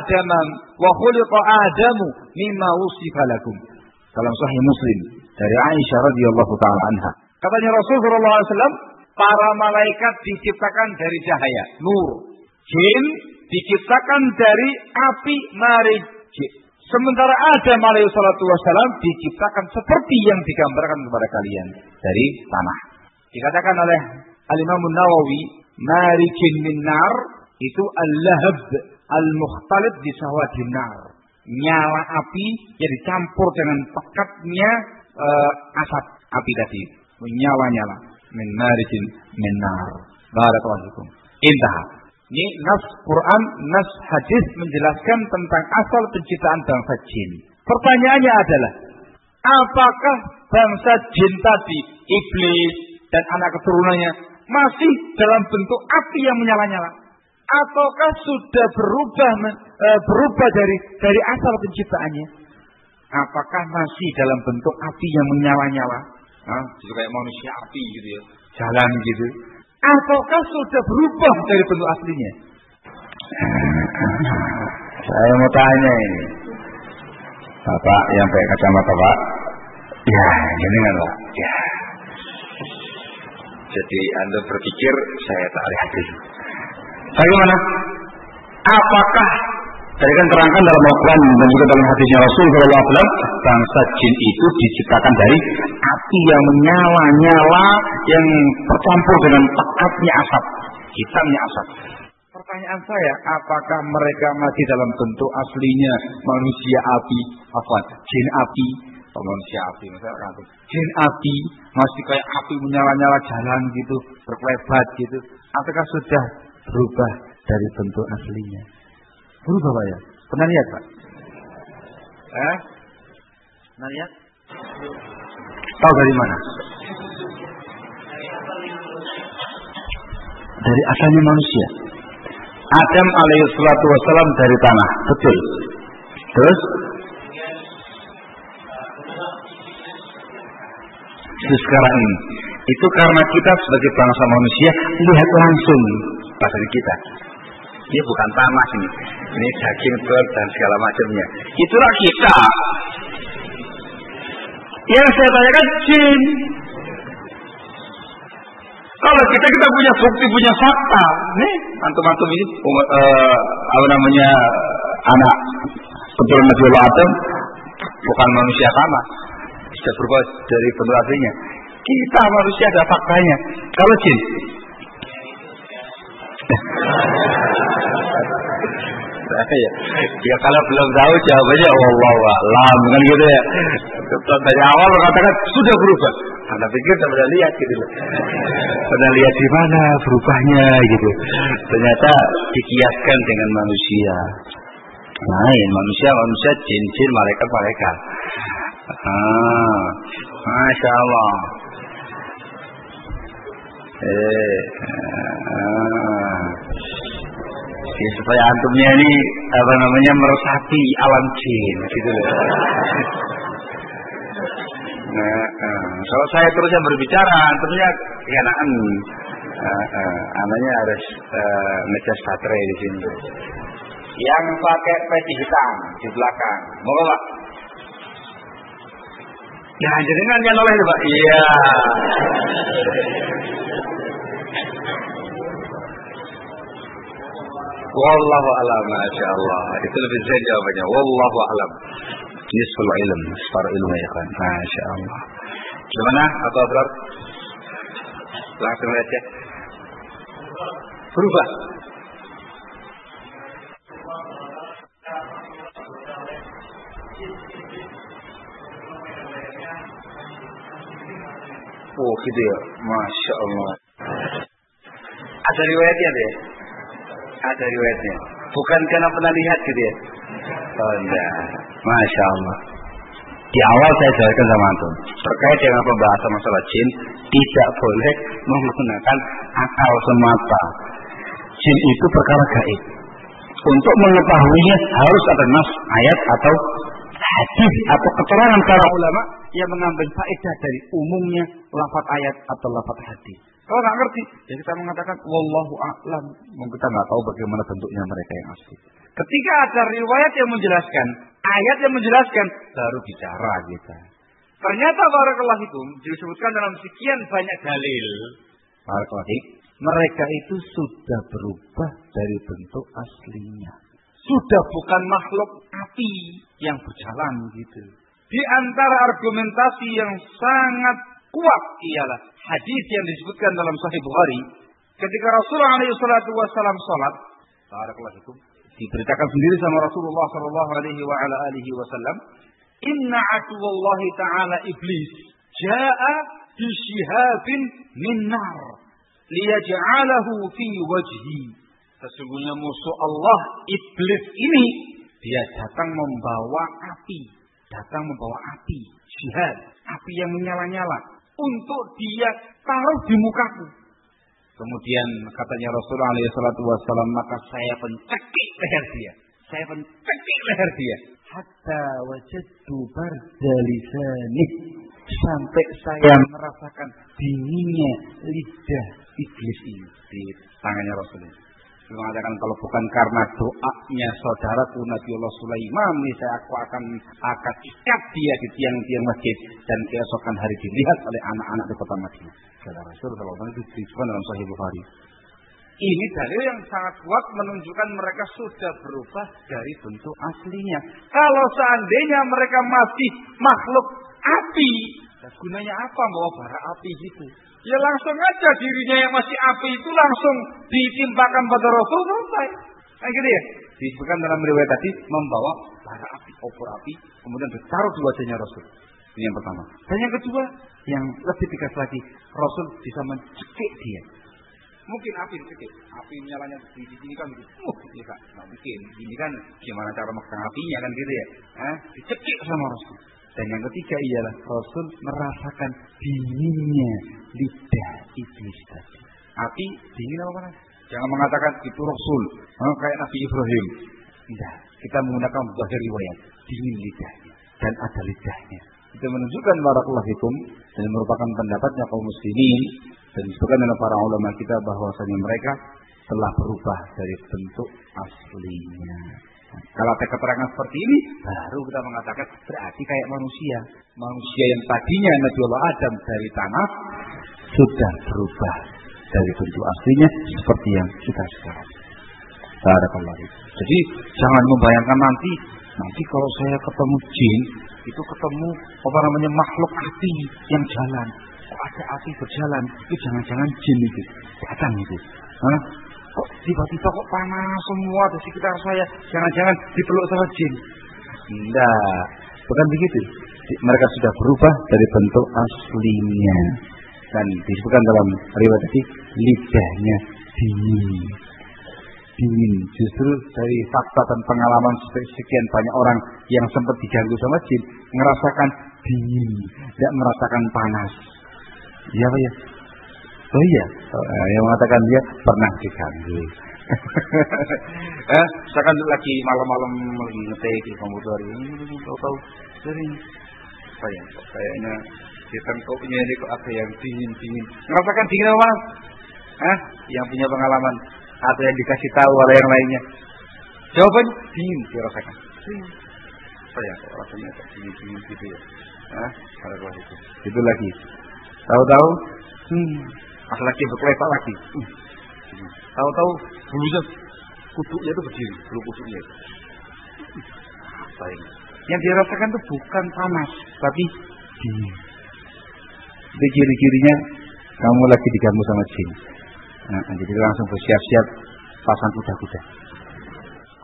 Adamu mimma wusifa lakum." Dalam Sahih Muslim dari Aisyah radhiyallahu taala anha. Katanya Rasul sallallahu alaihi wasallam, para malaikat diciptakan dari cahaya, nur. Jin diciptakan dari api marij. Sementara Adam alaihi salatu wassalam diciptakan seperti yang digambarkan kepada kalian dari tanah. Dikatakan oleh Al-Imam Nawawi, marijin min nar itu al-lahab al-mukhtalid bi sawadin nar. Nyala api yang dicampur dengan pekatnya asap api tadi. Menyala-nyala. Min marijin min nar. Barakallahu fikum. Intaha. Ini nas Quran, nas hadis menjelaskan tentang asal penciptaan bangsa jin. Pertanyaannya adalah, apakah bangsa jin tadi, iblis dan anak keturunannya masih dalam bentuk api yang menyala-nyala, ataukah sudah berubah dari asal penciptaannya? Apakah masih dalam bentuk api yang menyala-nyala? Jadi kayak manusia api gitu ya, jalan gitu. Ataukah sudah berubah dari bentuk aslinya? Saya mau tanya ini, Bapak yang pakai kacamata Pak. Ya, gini kan Pak. Ya. Jadi Anda berpikir saya tak lihat itu. Bagaimana? Apakah tadi kan terangkan dalam Al-Quran dan juga dalam hadisnya Rasul sallallahu alaihi wasallam, bangsa jin itu diciptakan dari api yang menyala-nyala yang bercampur dengan pekatnya asap, hitamnya asap. Pertanyaan saya, apakah mereka masih dalam bentuk aslinya manusia api, jin api, atau manusia api, misalkan jin api masih kayak api menyala-nyala jalan gitu, berkelebat gitu, apakah sudah berubah dari bentuk aslinya? Berubah Pak ya? Pernah lihat Pak? Pernah lihat? Tahu dari mana? Dari asalnya manusia. Adam alaihissalatu wassalam dari tanah, betul. Terus sekarang ini, itu karena kita sebagai bangsa manusia lihat langsung pada diri kita. Ini bukan tanah ini daging telur dan segala macamnya. Itulah kita. Yang saya tanyakan jin. Kalau kita punya bukti, punya fakta. Nih, antum-antum ini anak keturunan Nabi Adam bukan manusia tanah. Sudah berubah dari bentuk aslinya. Kita manusia ada faktanya. Kalau jin, ya kalau belum tahu jawabannya wallahu a'lam kan gitu ya. Dari awal katakan sudah berubah. Anda pikir saya pernah lihat gitu loh. Pernah lihat di mana berubahnya gitu. Ternyata dikiaskan dengan manusia. Lain manusia, jin, malaikat. Masya Allah. Ya, supaya antumnya ini meresapi alam jin gitu loh. Kalau saya terus berbicara, antumnya kenaan. Anaknya harus ngecas baterai di sini. Yang pakai peci hitam di belakang, mau Pak? Ya, jenengan yang oleh Pak. Iya. Wallahu a'lam, masya Allah. Itu lebih saya jawabannya. Wallahu a'lam. Nisful ilm, separuh ilmu ya kan. Masya Allah. Gimana? Atau Abrar? Langsung aja. Berubah. Oh gitu ya, Masya Allah. Ada riwayatnya deh. Ada riwayatnya. Bukan karena pernah lihat gitu ya. Oh enggak. Masya Allah. Di awal saya jelaskan sama antum terkait dengan pembahasan masalah jin, tidak boleh menggunakan akal semata. Jin itu perkara gaib. Untuk mengetahuinya harus ada nas, ayat atau hadis atau keterangan para ulama yang mengambil faedah dari umumnya lafaz ayat atau lafaz hadis. Kalau nggak ngerti, ya kita mengatakan wallahu a'lam. Kita nggak tahu bagaimana bentuknya mereka yang asli. Ketika ada riwayat yang menjelaskan, ayat yang menjelaskan, baru bicara kita. Ternyata barakallahu fikum disebutkan dalam sekian banyak dalil. Barakallahu fikum, mereka itu sudah berubah dari bentuk aslinya. Sudah bukan makhluk api yang berjalan gitu. Di antara argumentasi yang sangat kuat ialah hadis yang disebutkan dalam Sahih Bukhari ketika Rasulullah SAW salat, barakallahu fikum, diberitakan sendiri sama Rasulullah SAW, inna aduwallahi ta'ala iblis ja'a bisyihabin min nar liyaj'alahu fi wajhi. Sesungguhnya musuh Allah iblis ini dia datang membawa api, syihab, api yang menyala-nyala untuk dia taruh di mukaku. Kemudian katanya Rasulullah SAW, maka saya pencekik leher dia. Hatta wajadtu barda lisanih, sampai saya merasakan dinginnya lidah iblis ini di tangannya Rasulullah. Dia mengatakan kalau bukan karena doanya saudaraku Nabiullah Sulaiman, aku akan ikat dia di tiang-tiang masjid dan keesokan hari dilihat oleh anak-anak di kota Madinah. Kata Rasulullah SAW itu disebutkan dalam Sahih Bukhari. Ini dalil yang sangat kuat menunjukkan mereka sudah berubah dari bentuk aslinya. Kalau seandainya mereka masih makhluk api, gunanya apa bawa bara api gitu? Ya langsung aja dirinya yang masih api itu langsung ditimpakan pada Rasul, selesai. Kayak gitu ya. Disebutkan dalam riwayat tadi membawa bara api, obor api, kemudian ditaruh di wajahnya Rasul. Ini yang pertama. Dan yang kedua, yang lebih tegas lagi, Rasul bisa mencekik dia. Mungkin api dicekik, api nyalanya di sini kan gitu. Ini kan nggak mungkin. Ini kan gimana cara megang apinya kan gitu ya? Dicekik sama Rasul. Dan yang ketiga ialah Rasul merasakan dinginnya lidah iblis tadi. Api dingin apa mana? Jangan mengatakan itu Rasul, kayak Nabi Ibrahim. Tidak, kita menggunakan zahir riwayat, dingin lidahnya dan ada lidahnya. Itu menunjukkan barakallahu fikum dan merupakan pendapatnya kaum muslimin dan disebutkan oleh para ulama kita bahwasanya mereka telah berubah dari bentuk aslinya. Kalau ada keterangan seperti ini, baru kita mengatakan berarti kayak manusia. Manusia yang tadinya Nabiullah Adam dari tanah sudah berubah dari bentuk aslinya seperti yang kita sekarang. Barakallahu fikum. Jadi jangan membayangkan nanti kalau saya ketemu jin, itu ketemu makhluk api yang jalan. Kok ada api berjalan? Itu jangan-jangan jin itu datang itu. Kok tiba-tiba kok panas semua di sekitar saya? Jangan-jangan dipeluk sama jin? Tidak, bukan begitu. Mereka sudah berubah dari bentuk aslinya. Dan disebutkan dalam riwayat tadi, lidahnya dingin. Justru dari fakta dan pengalaman sekian banyak orang yang sempat diganggu sama jin, merasakan dingin, tidak merasakan panas. Iya Pak ya? Oh iya, yang mengatakan dia pernah diganggu. Misalkan lagi malam-malam lagi ngetik di komputer ini, tahu sering apa ya? Kayaknya di tengkuknya ini kok ada yang dingin. Merasakan dingin apa? Yang punya pengalaman atau yang dikasih tahu oleh yang lainnya? Jawabannya dingin dirasakan. Apa ya? Kok rasanya dingin gitu ya? Kalau itu lagi. Tahu-tahu, pas lagi berkelepak lagi. Tahu-tahu bulunya kutuknya itu berdiri, bulu kutuknya. Apa ini? Yang dirasakan itu bukan panas, tapi dingin. Itu ciri-cirinya kamu lagi diganggu sama jin. Jadi langsung bersiap-siap pasang kuda-kuda.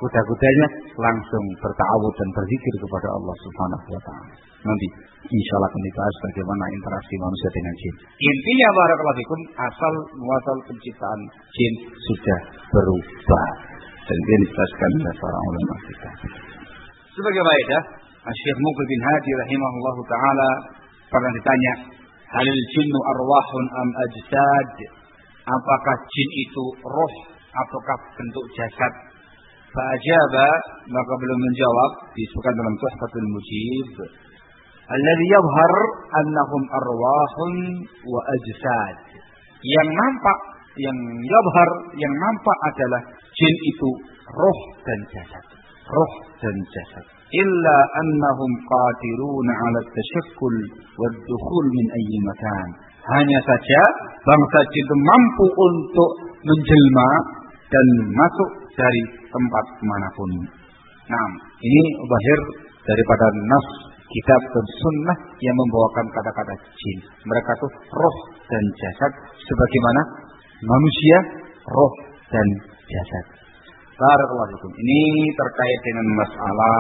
kuda-kudanya langsung bertawud dan berzikir kepada Allah Subhanahu wa taala. Nanti insyaallah akan dibahas bagaimana interaksi manusia dengan jin. Intinya barakallahu fikum, asal muasal penciptaan jin sudah berubah. Dan ini dijelaskan oleh para ulama kita. Sebagai faedah, Syekh Muqbil bin Hadi rahimahullahu taala pernah ditanya, "Halil jinnu arwahun am ajsad?" Apakah jin itu roh ataukah bentuk jasad? Fa'ajaba, maka beliau menjawab, disebutkan dalam Tuhfatul Mujib, alladhi yadhhar annahum arwahun wa ajsad. Yang nampak, yang yadhhar, yang nampak adalah jin itu roh dan jasad. Roh dan jasad. Illa annahum qadiruna 'ala at-tashakkul wad-dukhul min ayyi makan. Hanya saja bangsa jin itu mampu untuk menjelma dan masuk dari tempat manapun. Nah, ini zahir daripada nas kitab dan sunnah yang membawakan kata-kata jin. Mereka itu roh dan jasad sebagaimana manusia roh dan jasad. Barakallahu fikum. Ini terkait dengan masalah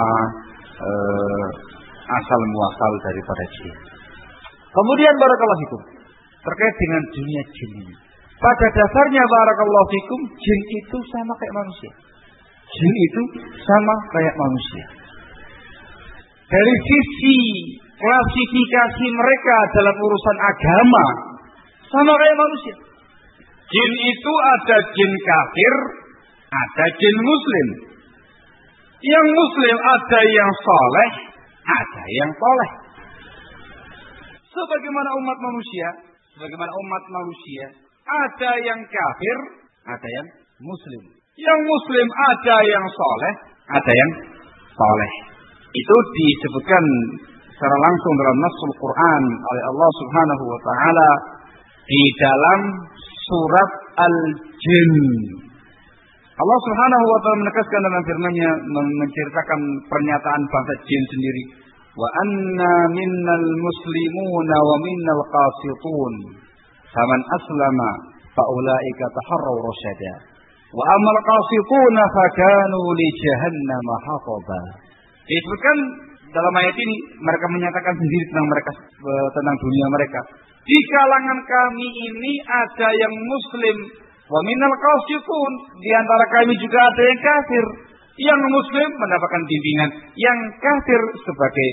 asal muasal daripada jin. Kemudian barakallahu fikum, terkait dengan dunia jin ini. Pada dasarnya barakallahu fikum, jin itu sama kayak manusia. Jin itu sama kayak manusia. Dari sisi klasifikasi mereka dalam urusan agama, sama kayak manusia. Jin itu ada jin kafir, ada jin muslim. Yang muslim ada yang soleh, ada yang soleh. Sebagaimana umat manusia, ada yang kafir, ada yang muslim. Yang muslim ada yang soleh, ada yang soleh. Itu disebutkan secara langsung dalam Nasul Quran oleh Allah Subhanahu wa taala di dalam surat Al-Jin. Allah Subhanahu wa taala menegaskan dalam firman-Nya, menceritakan pernyataan bangsa jin sendiri. Wa anna minnal muslimuna wa minnal qasitun. Faman aslama fa ulaika taharraw rasyada. Wa amal qasituna fakanu li jahannam hataba. Disebutkan dalam ayat ini mereka menyatakan sendiri tentang mereka, tentang dunia mereka. Di kalangan kami ini ada yang muslim, wa minal qasitun, di antara kami juga ada yang kafir. Yang muslim mendapatkan bimbingan, yang kafir sebagai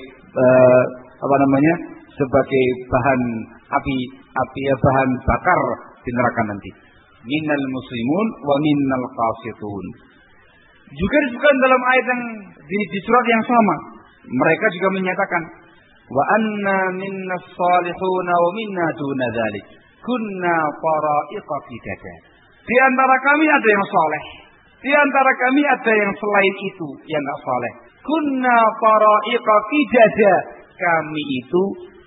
sebagai bahan api bahan bakar di neraka nanti. Minal muslimun wa minnal qasitun. Juga disebutkan dalam ayat yang di surat yang sama, mereka juga menyatakan wa anna minnas salihuna wa minna duna dzalik kunna fara'iqa qidada. Di antara kami ada yang saleh, di antara kami ada yang selain itu yang enggak saleh. Kunna fara'iqa qidada, kami itu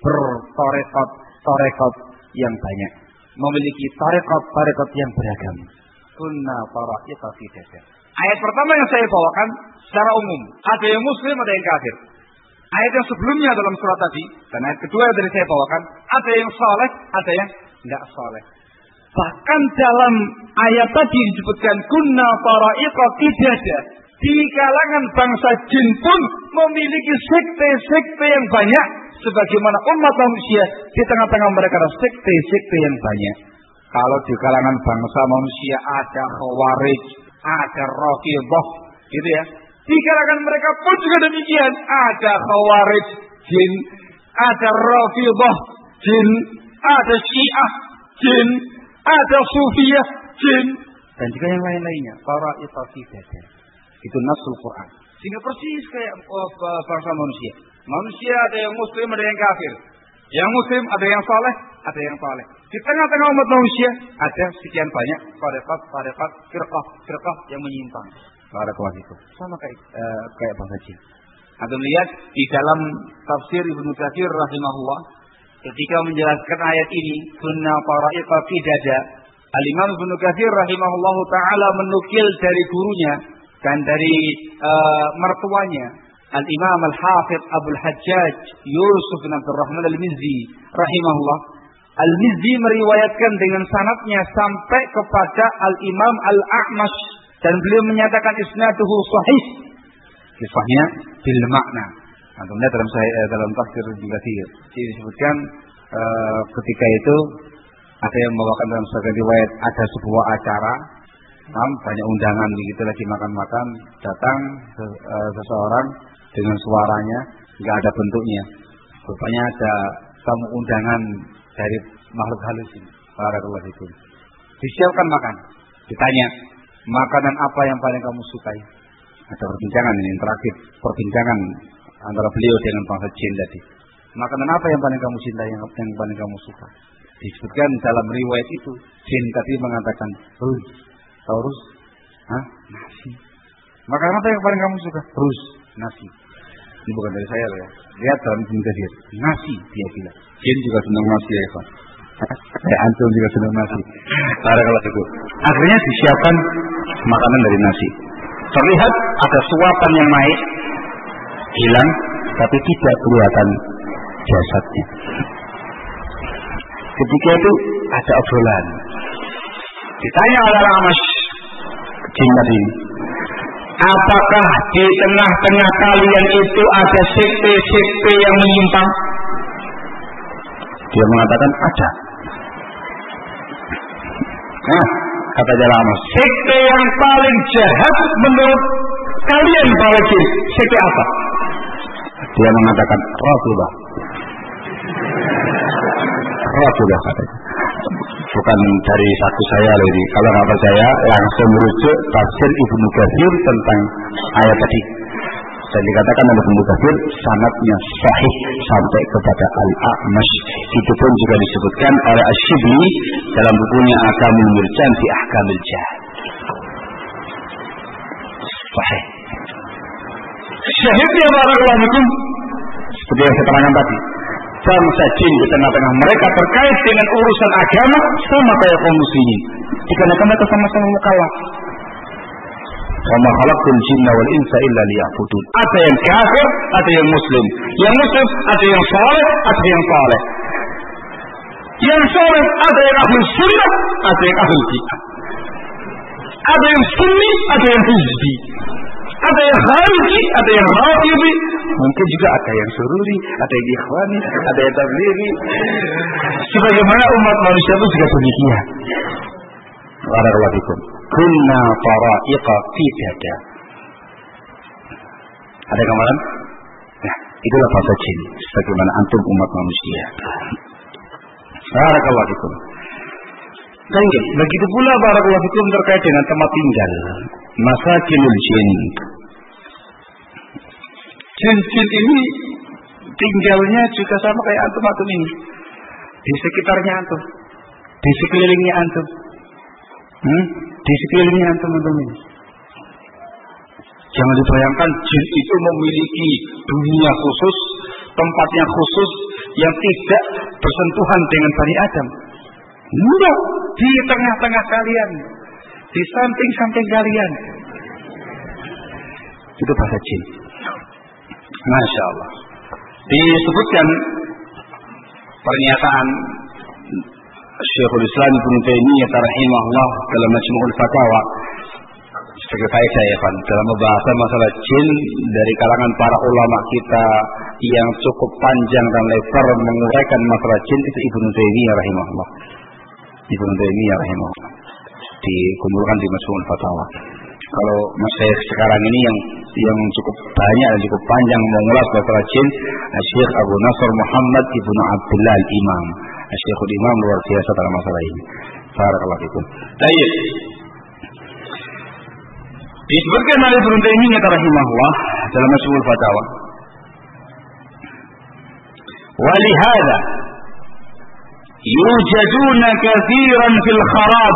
bertarekat yang banyak, memiliki tarekat yang beragam. Kunna fara'iqa qidada. Ayat pertama yang saya bawakan secara umum, ada yang muslim, ada yang kafir. Ayat yang sebelumnya dalam surat tadi, dan ayat kedua yang tadi saya bawakan, ada yang saleh, ada yang enggak saleh. Bahkan dalam ayat tadi disebutkan kunna fara'iqa qidada. Di kalangan bangsa jin pun memiliki sekte-sekte yang banyak, sebagaimana umat manusia di tengah-tengah mereka ada sekte-sekte yang banyak. Kalau di kalangan bangsa manusia ada Khawarij, ada Rafidhah, gitu ya. Di kalangan mereka pun juga demikian, ada Khawarij jin, ada Rafidhah jin, ada Syiah jin, ada Sufiyah jin, dan juga yang lain-lainnya. Fara'iqa qidada. Itu nasul Quran. Sehingga persis kayak bangsa manusia. Manusia ada yang muslim, ada yang kafir. Yang muslim ada yang saleh, ada yang saleh. Di tengah-tengah umat manusia ada sekian banyak tarekat, firqah yang menyimpang. Barakallahu fikum. Sama kayak bangsa jin. Anda melihat di dalam tafsir Ibnu Katsir rahimahullah ketika menjelaskan ayat ini, kunna fara'iqa qidada, Al-Imam Ibnu Katsir rahimahullahu taala menukil dari gurunya dan dari mertuanya Al-Imam Al-Hafidh Abdul Hajjaj Yusuf bin Abdul Rahman Al-Mizzi rahimahullah. Al-Mizzi meriwayatkan dengan sanadnya sampai kepada Al-Imam Al-A'mash Dan beliau menyatakan isnaduhu sahih. Sahihnya bil makna. Nah, kemudian dalam tafsir Ibnu Katsir disebutkan ketika itu ada yang membawakan dalam sebagian riwayat ada sebuah acara, banyak undangan begitu lagi makan-makan, datang seseorang dengan suaranya nggak ada bentuknya, rupanya ada tamu undangan dari makhluk halus ini. Barakallahu fikum. Disiapkan makan, ditanya makanan apa yang paling kamu sukai. Ada perbincangan ini, interaktif perbincangan antara beliau dengan bangsa jin tadi. Makanan apa yang paling kamu cintai, yang paling kamu suka? Disebutkan dalam riwayat itu, jin tadi mengatakan rus. Tahu rus? Nasi. Makanan apa yang paling kamu suka? Rus, nasi. Ini bukan dari saya loh ya. Lihat dalam Ibnu Katsir. Nasi dia bilang. Jin juga senang nasi ya, Pak. Antum juga senang nasi. Barakallahu fikum. Akhirnya disiapkan makanan dari nasi. Terlihat ada suapan yang naik, hilang, tapi tidak kelihatan jasadnya. Ketika itu ada obrolan. Ditanya oleh Al-A'mash jin tadi, apakah di tengah-tengah kalian itu ada sekte-sekte yang menyimpang? Dia mengatakan ada. Nah, kata Al-A'mash, sekte yang paling jahat menurut kalian para jin, sekte apa? Dia mengatakan Rasulullah. Rasulullah katanya. Bukan dari saku saya loh ini. Kalau nggak percaya langsung merujuk tafsir Ibnu Katsir tentang ayat tadi. Dan dikatakan oleh Ibnu Katsir sanadnya sahih sampai kepada Al-A'mash. Itu pun juga disebutkan oleh Asy-Syibli dalam bukunya Ahkamul Mirjan fi Ahkamil Jahal. Sahih. Syahidnya barakallahu fikum seperti yang saya terangkan tadi. Bangsa jin di tengah-tengah mereka terkait dengan urusan agama sama kayak kaum muslimin. Dikarenakan mereka sama-sama mukallaf. Wa ma khalaqtul jinna wal insa illa liya'budun. Ada yang kafir, ada yang muslim. Yang muslim ada yang saleh, ada yang saleh. Yang saleh ada yang ahli sunnah, ada yang ahli bid'ah. Ada yang sunni, ada yang hizbi. Ada yang khariji, ada yang rafidhi, mungkin juga ada yang sururi, ada yang ikhwani, ada yang tablighi. Sebagaimana umat manusia itu juga demikian. Barakallahu fikum. Kunna fara'iqa fi dada. Ada gambaran? Nah, itulah bahasa jin. Sebagaimana antum umat manusia. Barakallahu fikum. Baik, begitu pula barakallahu fikum terkait dengan tempat tinggal. Masakinul jin. Jin-jin ini tinggalnya juga sama kayak antum ini. Di sekitarnya antum. Di sekelilingnya antum. Di sekelilingnya antum ini. Jangan dibayangkan jin itu memiliki dunia khusus, tempatnya khusus yang tidak bersentuhan dengan Bani Adam. Enggak, di tengah-tengah kalian, di samping-samping kalian. Itu bahasa jin. Masya Allah. Disebutkan pernyataan Syekhul Islam Ibnu Taimiyah rahimahullah dalam Majmu'ul Fatawa sebagai faedah ya Pak, dalam membahas masalah jin dari kalangan para ulama kita yang cukup panjang dan lebar menguraikan masalah jin itu Ibnu Taimiyah rahimahullah. Ibnu Taimiyah rahimahullah dikumpulkan di Majmu'ul Fatawa. Kalau masyayikh sekarang ini yang cukup banyak dan cukup panjang mengulas masalah jin, Syekh Abu Nasr Muhammad Ibnu Abdullah Al-Imam. Syekhul Imam luar biasa dalam masalah ini. Barakallahu fikum. Baik. Disebutkan oleh Ibnu Taimiyah rahimahullah dalam Majmu'ul Fatawa. Walihada yujaduna katsiran fil kharab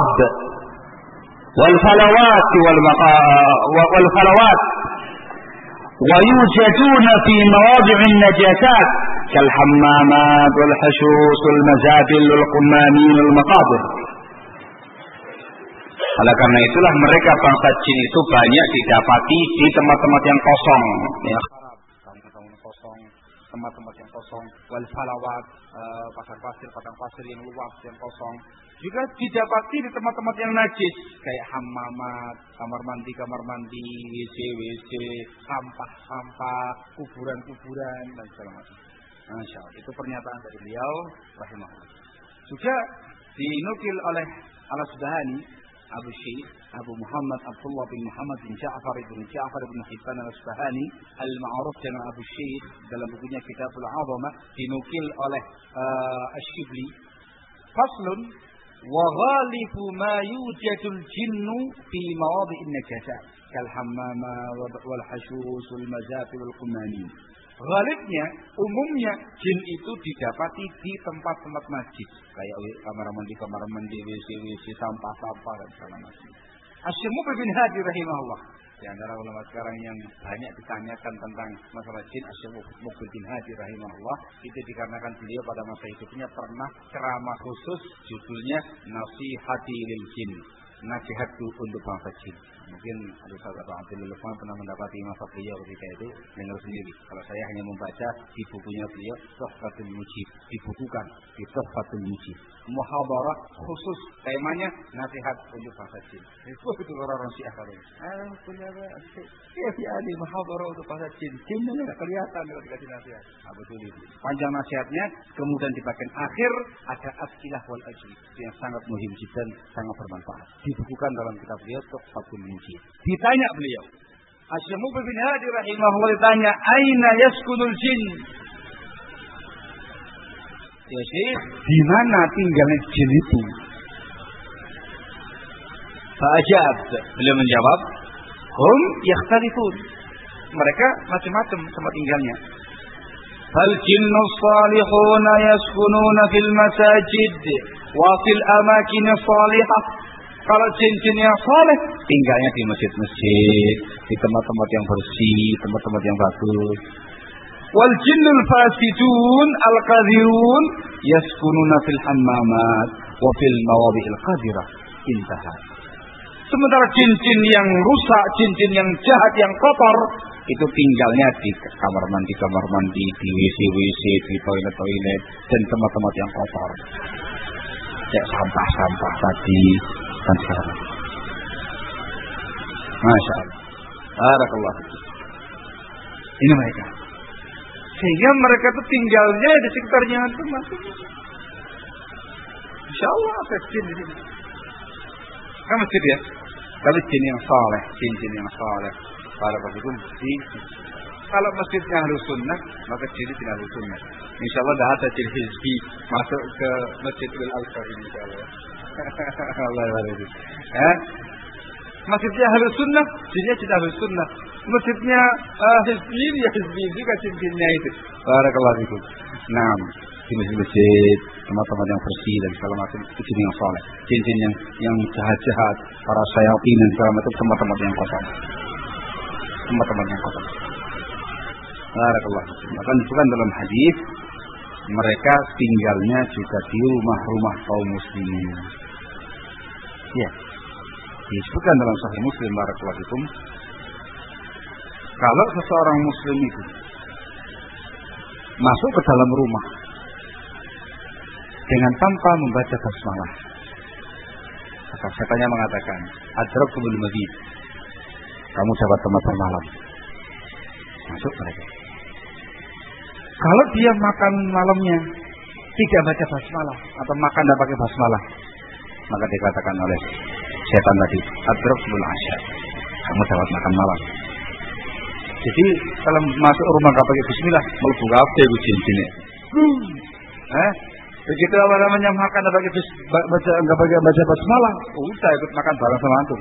والفلوات والفلوات ويوجدون في مواضع النجاسات كالحمامات والحشوش والمزابل والقمامين والمقابر. Oleh karena itulah mereka bangsa jin itu banyak didapati di tempat-tempat yang kosong, ya, kosong, tempat-tempat yang kosong, wal falawat, padang pasir yang luas yang kosong. Juga didapati di tempat-tempat yang najis kayak hammamat, kamar mandi, WC, sampah, kuburan dan segala macam. Masya Allah, itu pernyataan dari beliau rahimahullah. Juga dinukil oleh Al-Asbahani, Abu Syekh Abu Muhammad Abdullah bin Muhammad bin Ja'far bin Hibban Al-Asbahani al-ma'ruf dengan Abu Syekh dalam bukunya Kitabul Azamah, dinukil oleh Asy-Syibli, faslun wa ghalibu ma yujadul jinnu fi mawadhi'in najasat kal hammama wal hashus wal mazati wal qumani. Ghalibnya, umumnya jin itu didapati di tempat-tempat najis kayak kamar mandi, WC, sampah dan segala macam. Asy-Syekh bin Hadi rahimahullah, di antara ulama sekarang yang banyak ditanyakan tentang masalah jin, Asy-Syekh bin Hadi rahimahullah, itu dikarenakan beliau pada masa hidupnya pernah ceramah khusus judulnya Nasihati lil Jin, nasihatku untuk bangsa jin. Mungkin ada sahabat Abdul Lufan pernah mendapati masa beliau ketika itu dengar sendiri. Kalau saya hanya membaca di bukunya beliau, Tuhfatul Mujib, dibukukan di Tuhfatul Mujib. Muhadarah khusus, temanya nasihat untuk bangsa jin. Itu orang Syiah kali. Punya ada muhadarah untuk bangsa jin. Jinnya enggak kelihatan kalau dikasih nasihat. Betul itu. Panjang nasihatnya, kemudian di bagian akhir ada as'ilah wal ajwib yang sangat muhim dan sangat bermanfaat. Dibukukan dalam kitab beliau Tuhfatul Mujib. Ditanya beliau, Asy-Syekh bin Hadi rahimahullah ditanya, aina yaskunul jin? Ya Syekh, di mana tinggalnya jin itu? Fa'ajab, beliau menjawab, hum yakhtalifun. Mereka macam-macam tempat tinggalnya. Fal jinnu salihuna yaskununa fil masajid wa fil amakin salihah. Kalau jin-jin yang saleh tinggalnya di masjid-masjid, di tempat-tempat yang bersih, tempat-tempat yang bagus. Wal jinnul fasidun al-qadhirun yaskununa fil hammamat wa fil mawadhi'il qadirah. Intaha. Sementara jin-jin yang rusak, jin-jin yang jahat, yang kotor, itu tinggalnya di kamar mandi, di WC, di toilet, dan tempat-tempat yang kotor. Kayak sampah tadi dan sekarang. Masya Allah. Barakallah. Ini mereka. Sehingga mereka itu tinggalnya di sekitarnya itu masih. Insya Allah ada jin di sini. Kan masjid ya. Kalau jin yang saleh, jin yang saleh. Barakallah. Kalau masjidnya Ahlus Sunnah, maka jin itu Ahlus Sunnah. Insya Allah dah ada jin hizbi masuk ke Masjidil Aqsa ini. Insya Allah. Allah Allah. Masjidnya Ahlus Sunnah, jinnya jin Ahlus Sunnah. Masjidnya hizbi, ya hizbi juga jin-jinnya itu. Barakallah fikum. Nah, di masjid-masjid, tempat-tempat yang bersih dan segala macam, itu jin yang saleh. Jin-jin yang jahat-jahat, para syayatin dan segala macam, tempat-tempat yang kotor. Tempat-tempat yang kotor. Barakallah. Bahkan disebutkan dalam hadis, mereka tinggalnya juga di rumah-rumah kaum muslimin. Ya, disebutkan dalam Sahih Muslim, barakallahu fikum, kalau seseorang muslim itu masuk ke dalam rumah dengan tanpa membaca basmalah, maka setannya mengatakan, adraktumul mabit, kamu dapat tempat bermalam. Masuk mereka. Kalau dia makan malamnya tidak baca basmalah atau makan tidak pakai basmalah, maka dikatakan oleh setan tadi, adraktumul asya, kamu dapat makan malam. Jadi kalau masuk rumah nggak pakai bismillah, mlebu kabeh ku jin-jine. Begitu apa namanya makan nggak pakai baca basmalah, udah ikut makan bareng sama antum.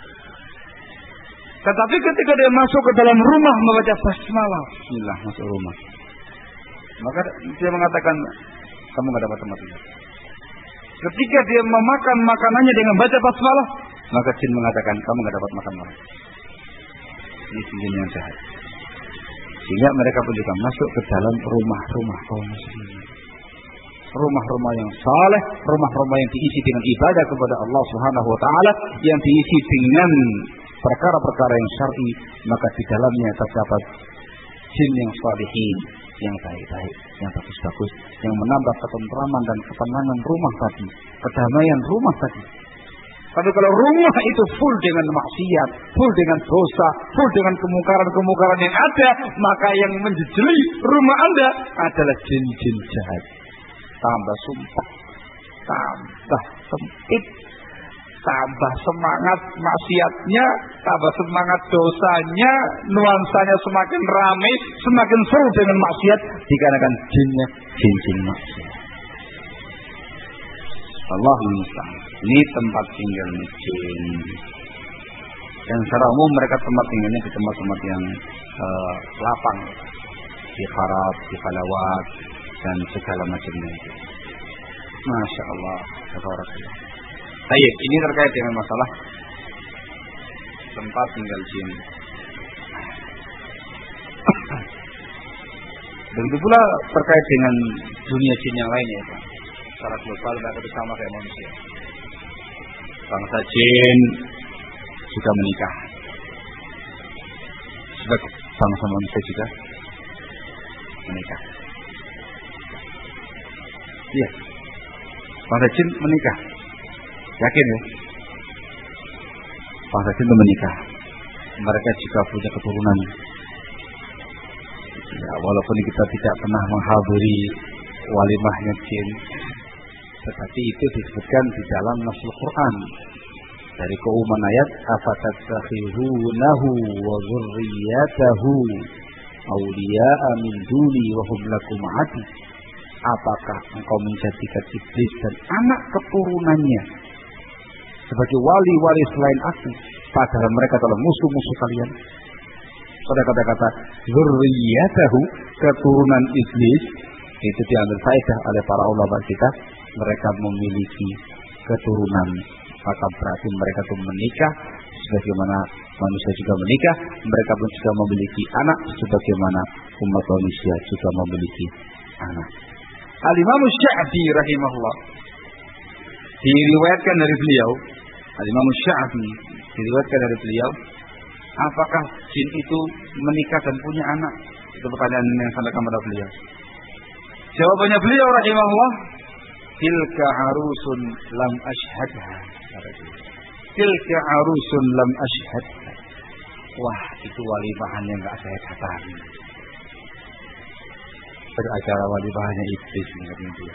Tetapi ketika dia masuk ke dalam rumah membaca basmalah, bismillah masuk rumah, maka dia mengatakan kamu nggak dapat tempat tinggal. Ketika dia memakan makanannya dengan baca basmalah, maka jin mengatakan kamu nggak dapat makan malam. Ini jin yang jahat. Sehingga mereka pun juga masuk ke dalam rumah-rumah kaum muslimin. Rumah-rumah yang saleh, rumah-rumah yang diisi dengan ibadah kepada Allah Subhanahu wa taala, yang diisi dengan perkara-perkara yang syar'i, maka di dalamnya terdapat jin yang salihin, yang baik-baik, yang bagus-bagus, yang menambah ketentraman dan ketenangan rumah tadi, kedamaian rumah tadi. Tapi kalau rumah itu full dengan maksiat, full dengan dosa, full dengan kemungkaran-kemungkaran yang ada, maka yang menjejeli rumah Anda adalah jin-jin jahat. Tambah sumpah, tambah sempit, tambah semangat maksiatnya, tambah semangat dosanya, nuansanya semakin ramai, semakin seru dengan maksiat, dikarenakan jinnya jin-jin maksiat. Allahul musta'an. Ini tempat tinggal jin. Dan secara umum mereka tempat tinggalnya di tempat-tempat yang lapang, di kharab, di falawat, dan segala macamnya itu. Masya Allah. Baik, ini terkait dengan masalah tempat tinggal jin. Begitu pula terkait dengan dunia jin yang lainnya, ya, Pak. Secara global mereka bersama kayak manusia. Bangsa jin juga menikah. Sebagai bangsa manusia juga menikah. Iya. Bangsa jin menikah. Yakin ya? Bangsa jin itu menikah. Mereka juga punya keturunan. Ya, walaupun kita tidak pernah menghadiri walimahnya jin, tetapi itu disebutkan di dalam Nasul Quran dari keumuman ayat afatattakhirunahu wa dzurriyyatahu awliya'a min duni wa hum lakum adu. Apakah engkau menjadikan iblis dan anak keturunannya sebagai wali-wali selain aku, padahal mereka adalah musuh-musuh kalian? Pada kata-kata dzurriyyatahu, keturunan iblis, itu diambil faedah oleh para ulama kita. Mereka memiliki keturunan, maka berarti mereka itu menikah sebagaimana manusia juga menikah. Mereka pun juga memiliki anak sebagaimana umat manusia juga memiliki anak. Al-Imam Sya'bi rahimahullah diriwayatkan dari beliau, Al-Imam Sya'bi diriwayatkan dari beliau, apakah jin itu menikah dan punya anak? Itu pertanyaan yang disampaikan kepada beliau. Jawabannya beliau rahimahullah, tilka arusun lam ashhadha. Tilka arusun lam ashhadha. Wah, itu walimahan yang enggak saya datangi. Beracara walimahannya iblis katanya dia.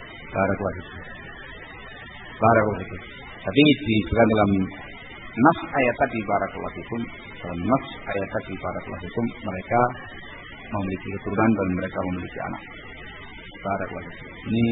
Barakallahu fikum. Tapi disebutkan dalam nas ayat tadi barakallahu fikum, dalam nas ayat tadi barakallahu fikum, mereka memiliki keturunan dan mereka memiliki anak. Barakallahu fikum. Ini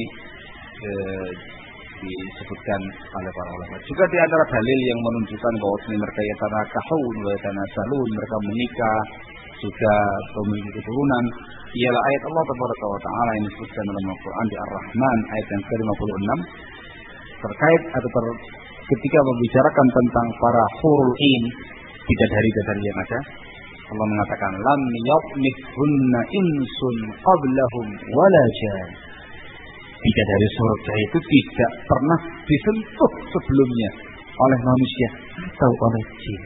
disebutkan oleh para ulama. Juga di antara dalil yang menunjukkan bahwa mereka yatanakahun wa yatanasalun, mereka menikah juga memiliki keturunan, ialah ayat Allah Taala yang disebutkan dalam Al-Quran di Ar-Rahman ayat yang ke-56 terkait atau ketika membicarakan tentang para hurul ain, bidadari-bidadari yang ada. Allah mengatakan lam yaqmithunna insun qablahum wala jan. Bidadari surga itu tidak pernah disentuh sebelumnya oleh manusia atau oleh jin.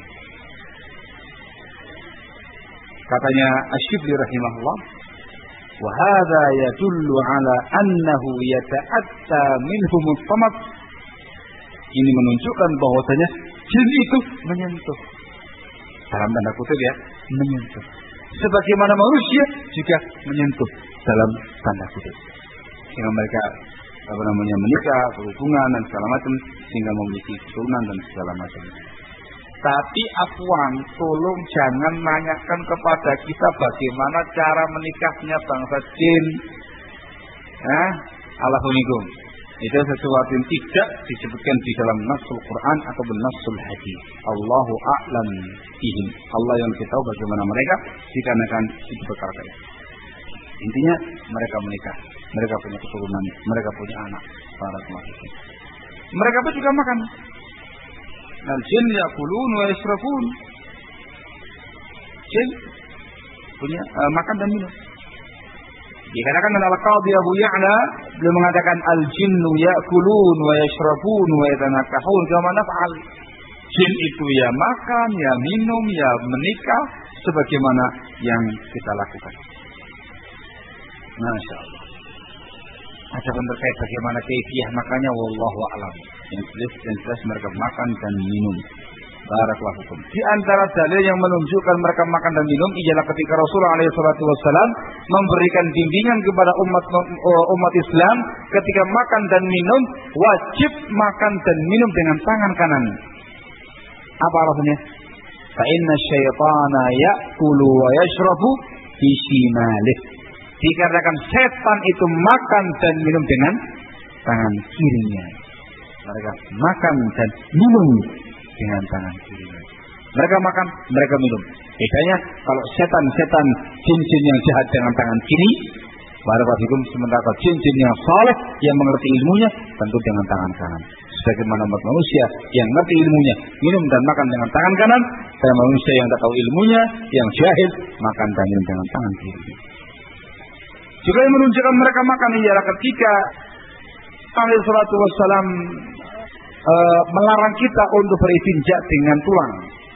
Katanya Asy-Syibli rahimahullah, wa hadza yadullu ala annahu yata'atta minhum as-samad. Ini menunjukkan bahwasanya jin itu menyentuh. Dalam tanda kutip ya, menyentuh. Sebagaimana manusia juga menyentuh dalam tanda kutip. Sehingga mereka menikah, berhubungan dan segala macam, sehingga memiliki keturunan dan segala macam. Tapi afwan, tolong jangan nanyakan kepada kita bagaimana cara menikahnya bangsa jin. Alaikum. Itu sesuatu yang tidak disebutkan di dalam Nasul Quran atau Nasul Hadis. Allahu a'lam bihim. Allah yang kita tahu bagaimana mereka, dikarenakan itu perkara kaya. Intinya mereka menikah, mereka punya keturunan, mereka punya anak. Mereka pun juga makan. Al-jin ya'kulun wa yashrabun. Jin punya makan dan minum. Dikatakan oleh Al-Qadhi Abu Ya'la, beliau mengatakan al-jinnu ya'kulun wa yashrabun wa yatanakahun kama naf'al. Jin itu ya makan, ya minum, ya menikah sebagaimana yang kita lakukan. Masya Allah. Ada terkait bagaimana kaifiyah makannya, wallahu a'lam. Yang jelas mereka makan dan minum. Barakallahu fikum. Di antara dalil yang menunjukkan mereka makan dan minum ialah ketika Rasulullah SAW memberikan bimbingan kepada umat Islam ketika makan dan minum wajib makan dan minum dengan tangan kanan. Apa alasannya? Fa inna syaitana ya'kulu wa yashrabu bi shimalih. Dikarenakan setan itu makan dan minum dengan tangan kirinya. Mereka makan dan minum dengan tangan kirinya. Mereka makan, mereka minum. Bedanya kalau setan-setan jin-jin yang jahat dengan tangan kiri, barakallahu sementara jin-jin yang saleh yang mengerti ilmunya tentu dengan tangan kanan. Sebagaimana manusia yang mengerti ilmunya minum dan makan dengan tangan kanan, dan manusia yang tak tahu ilmunya yang jahil makan dan minum dengan tangan kiri. Juga yang menunjukkan mereka makan ialah ketika Alaihi Salatu Wassalam melarang kita untuk beristinja dengan tulang.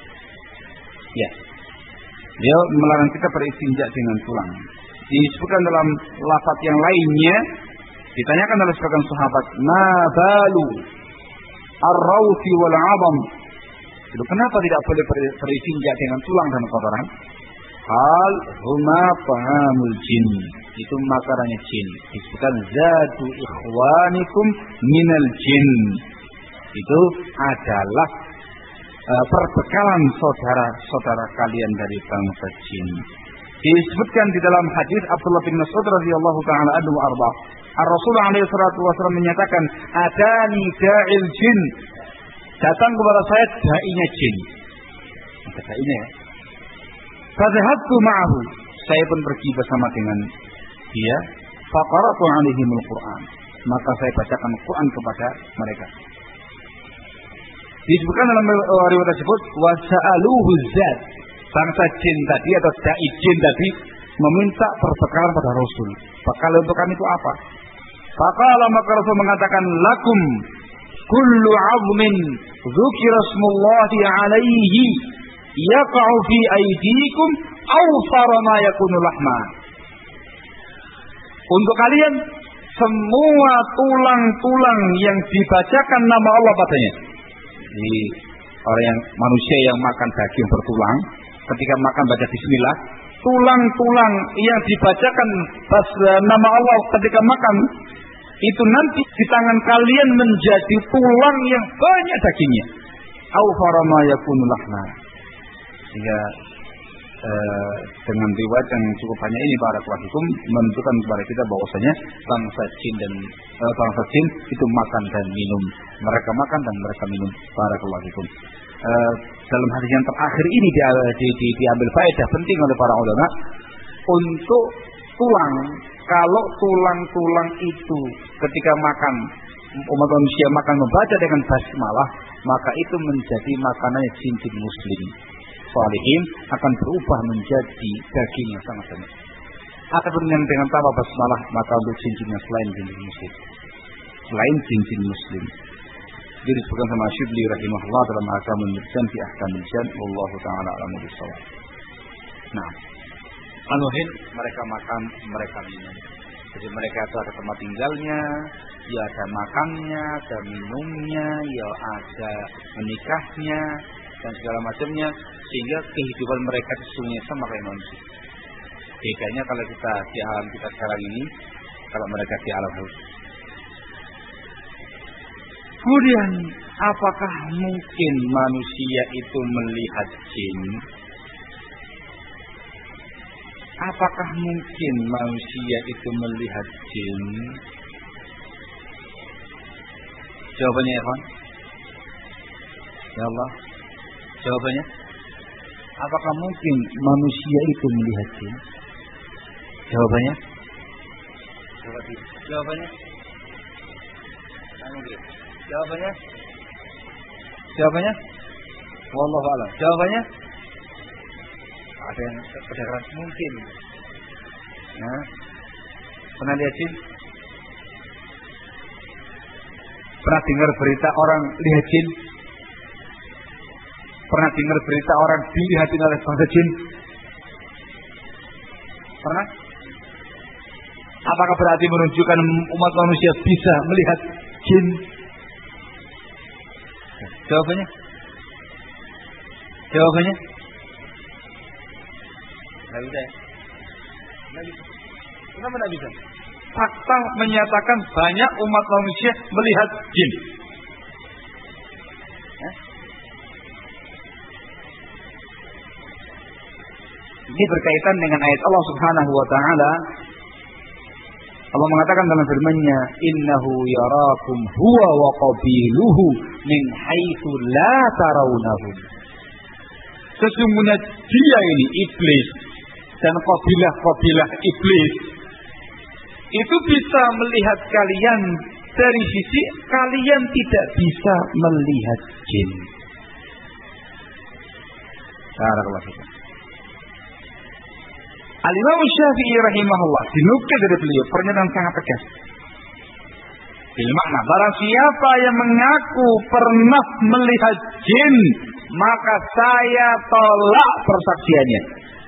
Ya, dia melarang kita beristinja dengan tulang. Disebutkan dalam lafaz yang lainnya, ditanyakan oleh sebagian sahabat, ma balu ar-rawfi wal 'adam. Itu kenapa tidak boleh beristinja dengan tulang dan kotoran? Hal huma ta'amul jin. Itu makanannya jin. Disebutkan zatu ikhwanikum minal jin. Itu adalah perbekalan saudara-saudara kalian dari bangsa jin. Disebutkan di dalam hadis Abdullah bin Mas'ud radhiyallahu taala anhu arba. Rasulullah alaihi salatu wasallam menyatakan, "Adani da'il jin." Datang kepada saya dai-nya jin. Ada dai-nya ya. Fadhahabtu ma'ahu. Saya pun pergi bersama dengan dia. Faqara'tu 'alaihimul Qur'an. Maka saya bacakan Quran kepada mereka. Disebutkan dalam riwayat tersebut, wasa'aluhu zat. Bangsa jin tadi atau dai jin tadi meminta perbekalan pada Rasul. Bekal untuk kami itu apa? Maka Rasul mengatakan, lakum kullu 'azmin dzukira smullahi 'alaihi yaqa'u fi aydikum aw sara ma yakunu lahma. Untuk kalian semua tulang-tulang yang dibacakan nama Allah padanya. Jadi orang yang manusia yang makan daging bertulang, ketika makan baca bismillah, tulang-tulang yang dibacakan nama Allah ketika makan itu nanti di tangan kalian menjadi tulang yang banyak dagingnya. Au farama yakunu lahna. Sehingga dengan riwayat yang cukup banyak ini barakallahu fikum menunjukkan kepada kita bahwasanya bangsa jin itu makan dan minum. Mereka makan dan mereka minum. Barakallahu fikum. Dalam hadis yang terakhir ini diambil faedah penting oleh para ulama untuk tulang. Kalau tulang-tulang itu ketika makan umat manusia makan membaca dengan basmalah, maka itu menjadi makanannya jin-jin muslim salihin akan berubah menjadi daging yang sangat banyak. Ataupun yang dengan tanpa basmalah, maka untuk jin-jin yang selain jin-jin muslim, selain jin-jin muslim. Jadi disebutkan sama Syibli rahimahullah dalam Ahkamul Mizan fi Ahkamil Jan, wallahu taala a'lamu bissawab. Nah, anuhin mereka makan, mereka minum. Jadi mereka itu ada tempat tinggalnya, ya ada makannya, ada minumnya, ya ada menikahnya dan segala macamnya, sehingga kehidupan mereka sesungguhnya sama kayak manusia. Bedanya kalau kita di alam kita sekarang ini, kalau mereka di alam haus. Kemudian, apakah mungkin manusia itu melihat jin? Apakah mungkin manusia itu melihat jin? Jawabannya ya, Pak? Ya Allah. Jawabannya, apakah mungkin manusia itu melihat jin? Jawabannya? Jawabannya? Jawabannya? Jawabannya? Wallahu a'lam. Jawabannya? Ada yang keras mungkin. Ya. Pernah lihat jin? Pernah dengar berita orang lihat jin? Pernah dengar berita orang dilihatin oleh bangsa jin? Pernah? Apakah berarti menunjukkan umat manusia bisa melihat jin? Jawabannya? Nggak bisa ya? Nggak bisa. Kenapa nggak bisa? Fakta menyatakan banyak umat manusia melihat jin. Ini berkaitan dengan ayat Allah Subhanahu wa taala. Allah mengatakan dalam firman-Nya, "Innahu yarakum huwa wa qabiluhu min haitsu la tarawnahum." Sesungguhnya dia ini iblis dan kabilah-kabilah iblis itu bisa melihat kalian dari sisi kalian tidak bisa melihat jin. Barakallahu fikum. Al-Imam Syafi'i rahimahullah dinukil dari beliau pernyataan sangat tegas. Bil makna barang siapa yang mengaku pernah melihat jin, maka saya tolak persaksiannya.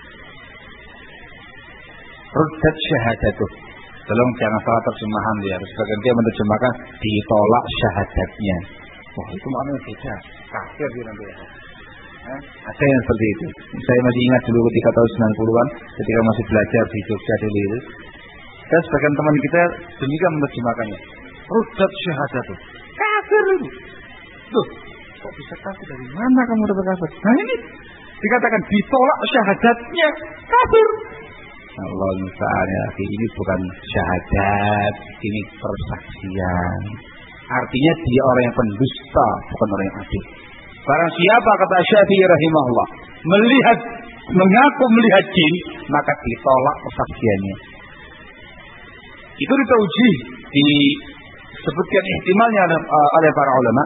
Ruddat syahadatuh. Tolong jangan salah terjemahan ya. Sebagian dia menerjemahkan ditolak syahadatnya. Wah, itu maknanya beda. Kafir dia nanti ya. Ada yang seperti itu. Saya masih ingat dulu ketika tahun 90-an ketika masih belajar di Jogja dulu itu. Dan sebagian teman kita demikian menerjemahkannya. Ruddat syahadatuh. Kafir itu. Loh, kok bisa kafir? Dari mana kamu dapat kafir? Nah ini dikatakan ditolak syahadatnya. Kafir. Allah misalnya, ini bukan syahadat, ini persaksian. Artinya dia orang yang pendusta, bukan orang yang adil. Barang siapa, kata Syafi'i rahimahullah, mengaku melihat jin, maka ditolak persaksiannya. Itu ditauji, disebutkan ihtimalnya oleh para ulama.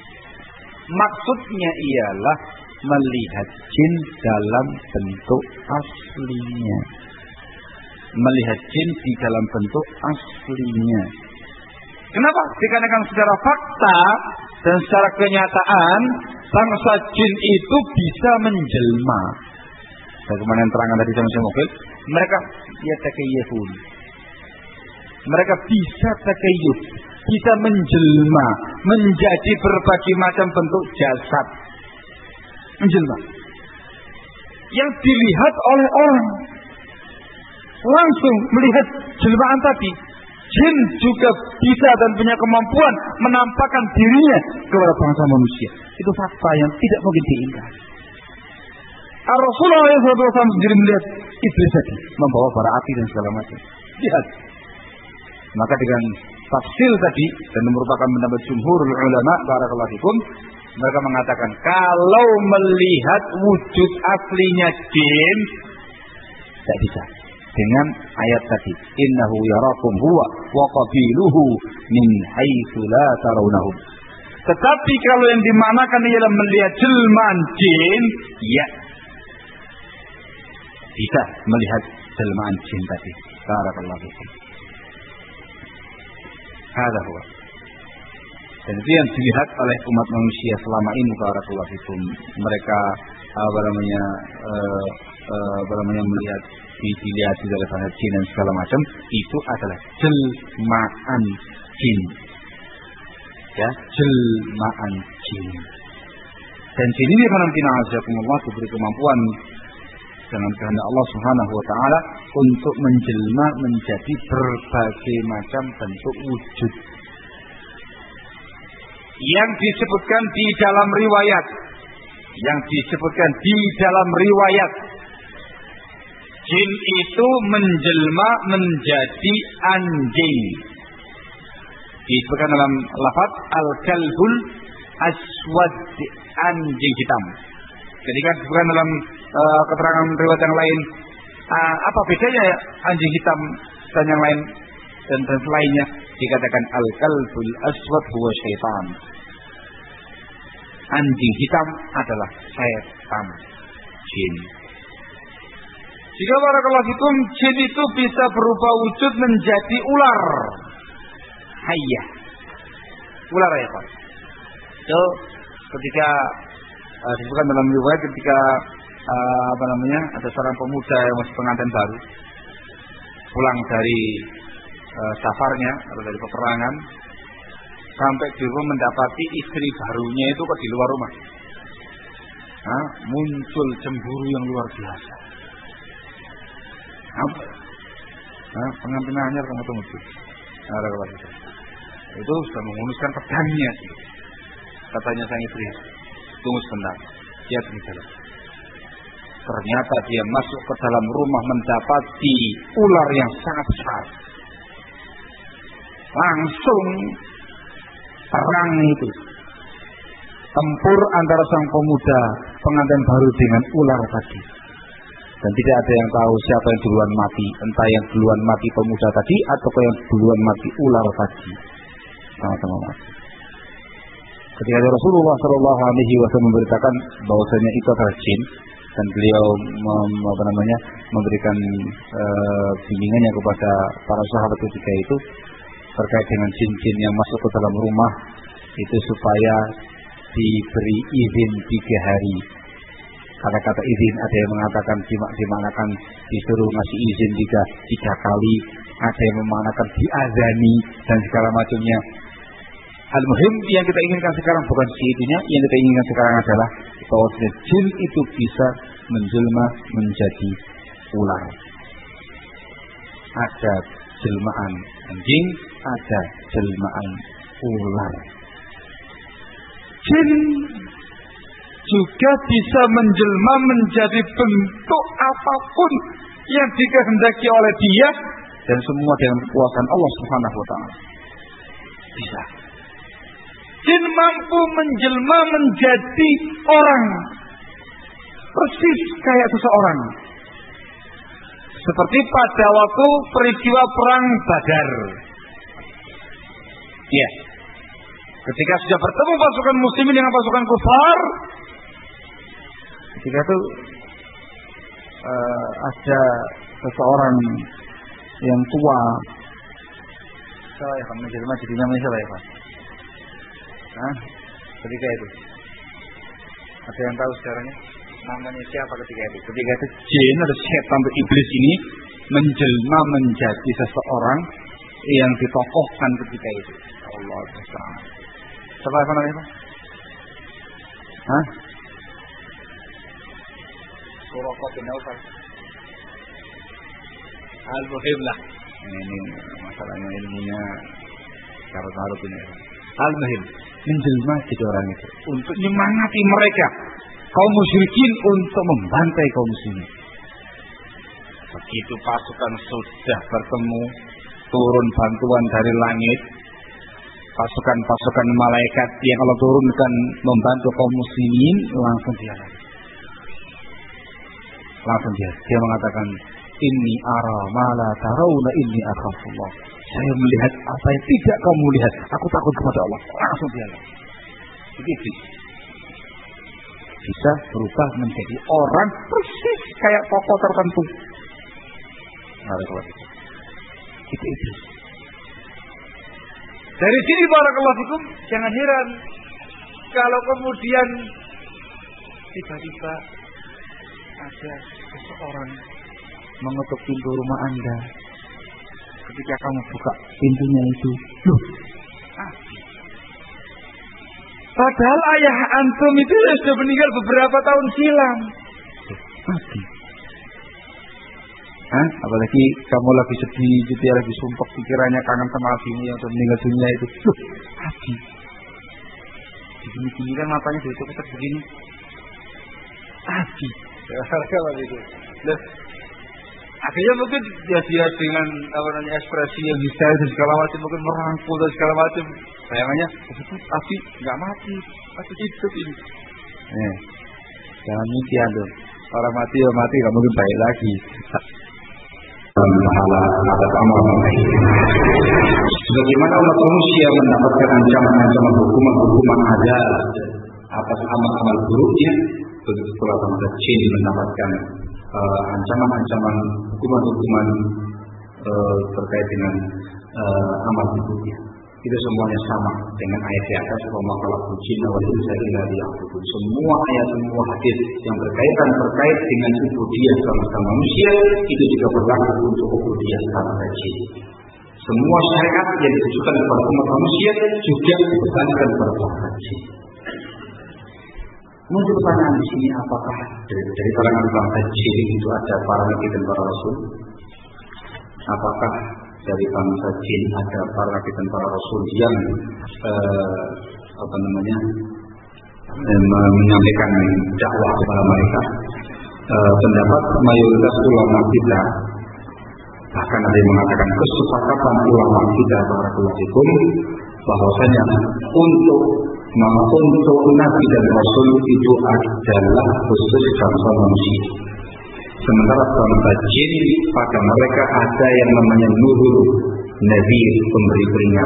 Maksudnya ialah melihat jin dalam bentuk aslinya. Melihat jin di dalam bentuk aslinya. Kenapa? Dikarenakan secara fakta dan secara kenyataan bangsa jin itu bisa menjelma. Bagaimana yang terangkan tadi sama mobil, mereka yatakayyafun. Mereka bisa takayyuf, bisa menjelma, menjadi berbagai macam bentuk jasad. Menjelma. Yang dilihat oleh orang. Langsung melihat jelmaan tadi. Jin juga bisa dan punya kemampuan menampakkan dirinya kepada bangsa manusia. Itu fakta yang tidak mungkin diingkari. Rasulullah SAW sendiri melihat iblis tadi membawa bara api dan segala macam. Lihat. Maka dengan tafsir tadi dan merupakan pendapat jumhurul ulama barakallahu fikum, mereka mengatakan kalau melihat wujud aslinya jin tidak bisa. Dengan ayat tadi, innahu yarakum huwa wa qabiluhu min haitsu la tarawnahum. Tetapi kalau yang dimanakan ialah melihat jelmaan jin, ya bisa melihat jelmaan jin tadi. Barakallahu fikum. Hada huwa. Dan itu yang dilihat oleh umat manusia selama ini barakallahu fikum. Mereka melihat dilihat dari sana jin dan segala macam, itu adalah jelmaan jin. Ya, jelmaan jin. Dan jin ini Allah diberi kemampuan dengan kehendak Allah Subhanahu wa taala untuk menjelma menjadi berbagai macam bentuk wujud. Yang disebutkan di dalam riwayat, jin itu menjelma menjadi anjing. Disebutkan dalam lafaz al-kalbul aswad, anjing hitam. Ketika disebutkan dalam keterangan riwayat yang lain, apa bedanya anjing hitam dan yang lain dan selainnya, dikatakan al-kalbul aswad huwa syaitan. Anjing hitam adalah syaitan, jin. Jika barakallahu fikum, jin itu bisa berubah wujud menjadi ular. Hayyah. Ular ya Pak. So, ketika disebutkan dalam riwayat ketika ada seorang pemuda yang masih pengantin baru pulang dari safarnya atau dari peperangan, sampai di rumah mendapati istri barunya itu kok di luar rumah. Muncul cemburu yang luar biasa. Pengantin anyar kamu tunggu itu. Itu sudah menguruskan pedangnya. Katanya sang istri, tunggu sebentar. Dia tinggal. Ternyata dia masuk ke dalam rumah mendapati ular yang sangat besar. Langsung perang itu. Tempur antara sang pemuda pengantin baru dengan ular tadi. Dan tidak ada yang tahu siapa yang duluan mati. Entah yang duluan mati pemuda tadi atau yang duluan mati ular tadi. Sama-sama mati. Ketika Rasulullah SAW memberitakan bahwasanya itu adalah jin, dan beliau memberikan bimbingannya kepada para sahabat ketika itu terkait dengan jin-jin yang masuk ke dalam rumah itu supaya diberi izin 3 hari. Kata-kata izin ada yang mengatakan dimanakan disuruh ngasih izin 3 kali, ada yang memanakan diazani dan segala macamnya. Al-muhim yang kita inginkan sekarang bukan itunya, yang kita inginkan sekarang adalah bahwa jin itu bisa menjelma menjadi ular. Ada jelmaan anjing, ada jelmaan ular. Jin juga bisa menjelma menjadi bentuk apapun yang dikehendaki oleh dia, dan semua dengan kekuasaan Allah Subhanahu wa taala. Bisa. Jin mampu menjelma menjadi orang, persis kayak seseorang. Seperti pada waktu peristiwa perang Badar. Ya. Ketika sudah bertemu pasukan muslimin dengan pasukan kufar, ketika itu ada seseorang yang tua. Saya akan menjelma jadi namanya siapa ya Pak? Ketika itu ada yang tahu sejarahnya namanya siapa ketika itu? Ketika itu jin atau setan atau iblis ini menjelma menjadi seseorang yang ditokohkan ketika itu. Allah Taala. Siapa namanya Pak? Suraqah bin Nawfal. Al-Muhim lah. Ini masalahnya ilmunya taruh ini. Al-Muhim menjelma jadi orang itu untuk menyemangati mereka kaum musyrikin untuk membantai kaum muslimin. Begitu pasukan sudah bertemu, turun bantuan dari langit, pasukan malaikat yang Allah turunkan membantu kaum muslimin, langsung dia mengatakan, inni ara ma la tarawna inni akhafullah. Saya melihat apa yang tidak kamu lihat. Aku takut kepada Allah. Langsung dia. Begitu. Bisa berubah menjadi orang persis kayak tokoh tertentu. Itu. Dari sini barakallahu fikum, jangan heran kalau kemudian tiba-tiba ada seseorang mengetuk pintu rumah Anda. Ketika kamu buka pintunya itu, padahal ayah antum itu sudah meninggal beberapa tahun silam. Mati. Apalagi kamu lagi sedih, dia lagi sumpah pikirannya kangen sama abimu yang sudah meninggal dunia itu. Mati. Begini kan matanya ditutup begini. Mati. Akhirnya mungkin dia dengan ekspresi yang histeris dan segala macam, mungkin merangkul dan segala macam. Bayangannya, tapi nggak mati, masih hidup ini. Jangan mimpi Anda. Orang mati ya mati, nggak mungkin baik lagi. Sebagaimana umat manusia mendapatkan ancaman-ancaman hukuman ada atas amal-amal buruknya, begitu pula bangsa jin mendapatkan ancaman-ancaman hukuman terkait dengan amal buruknya. Itu semuanya sama dengan ayat di atas, wa ma khalaqtul jinna wal insa illa liya'budun. Semua ayat, semua hadis yang terkait dengan ubudiyah sama manusia itu juga berlaku untuk ubudiyah sama jin. Semua syariat yang ditujukan kepada umat manusia juga dibebankan kepada bangsa jin. Muncul pertanyaan di sini, apakah dari kalangan bangsa jin itu ada para nabi dan para rasul? Apakah dari bangsa jin ada para nabi dan para rasul yang menyampaikan dakwah kepada mereka? Pendapat mayoritas ulama kita, bahkan ada yang mengatakan kesepakatan ulama kita barakallahu bahwasanya untuk nabi dan rasul itu adalah khusus bangsa manusia. Sementara bangsa jin pada mereka ada yang namanya nuzul, nabi pemberi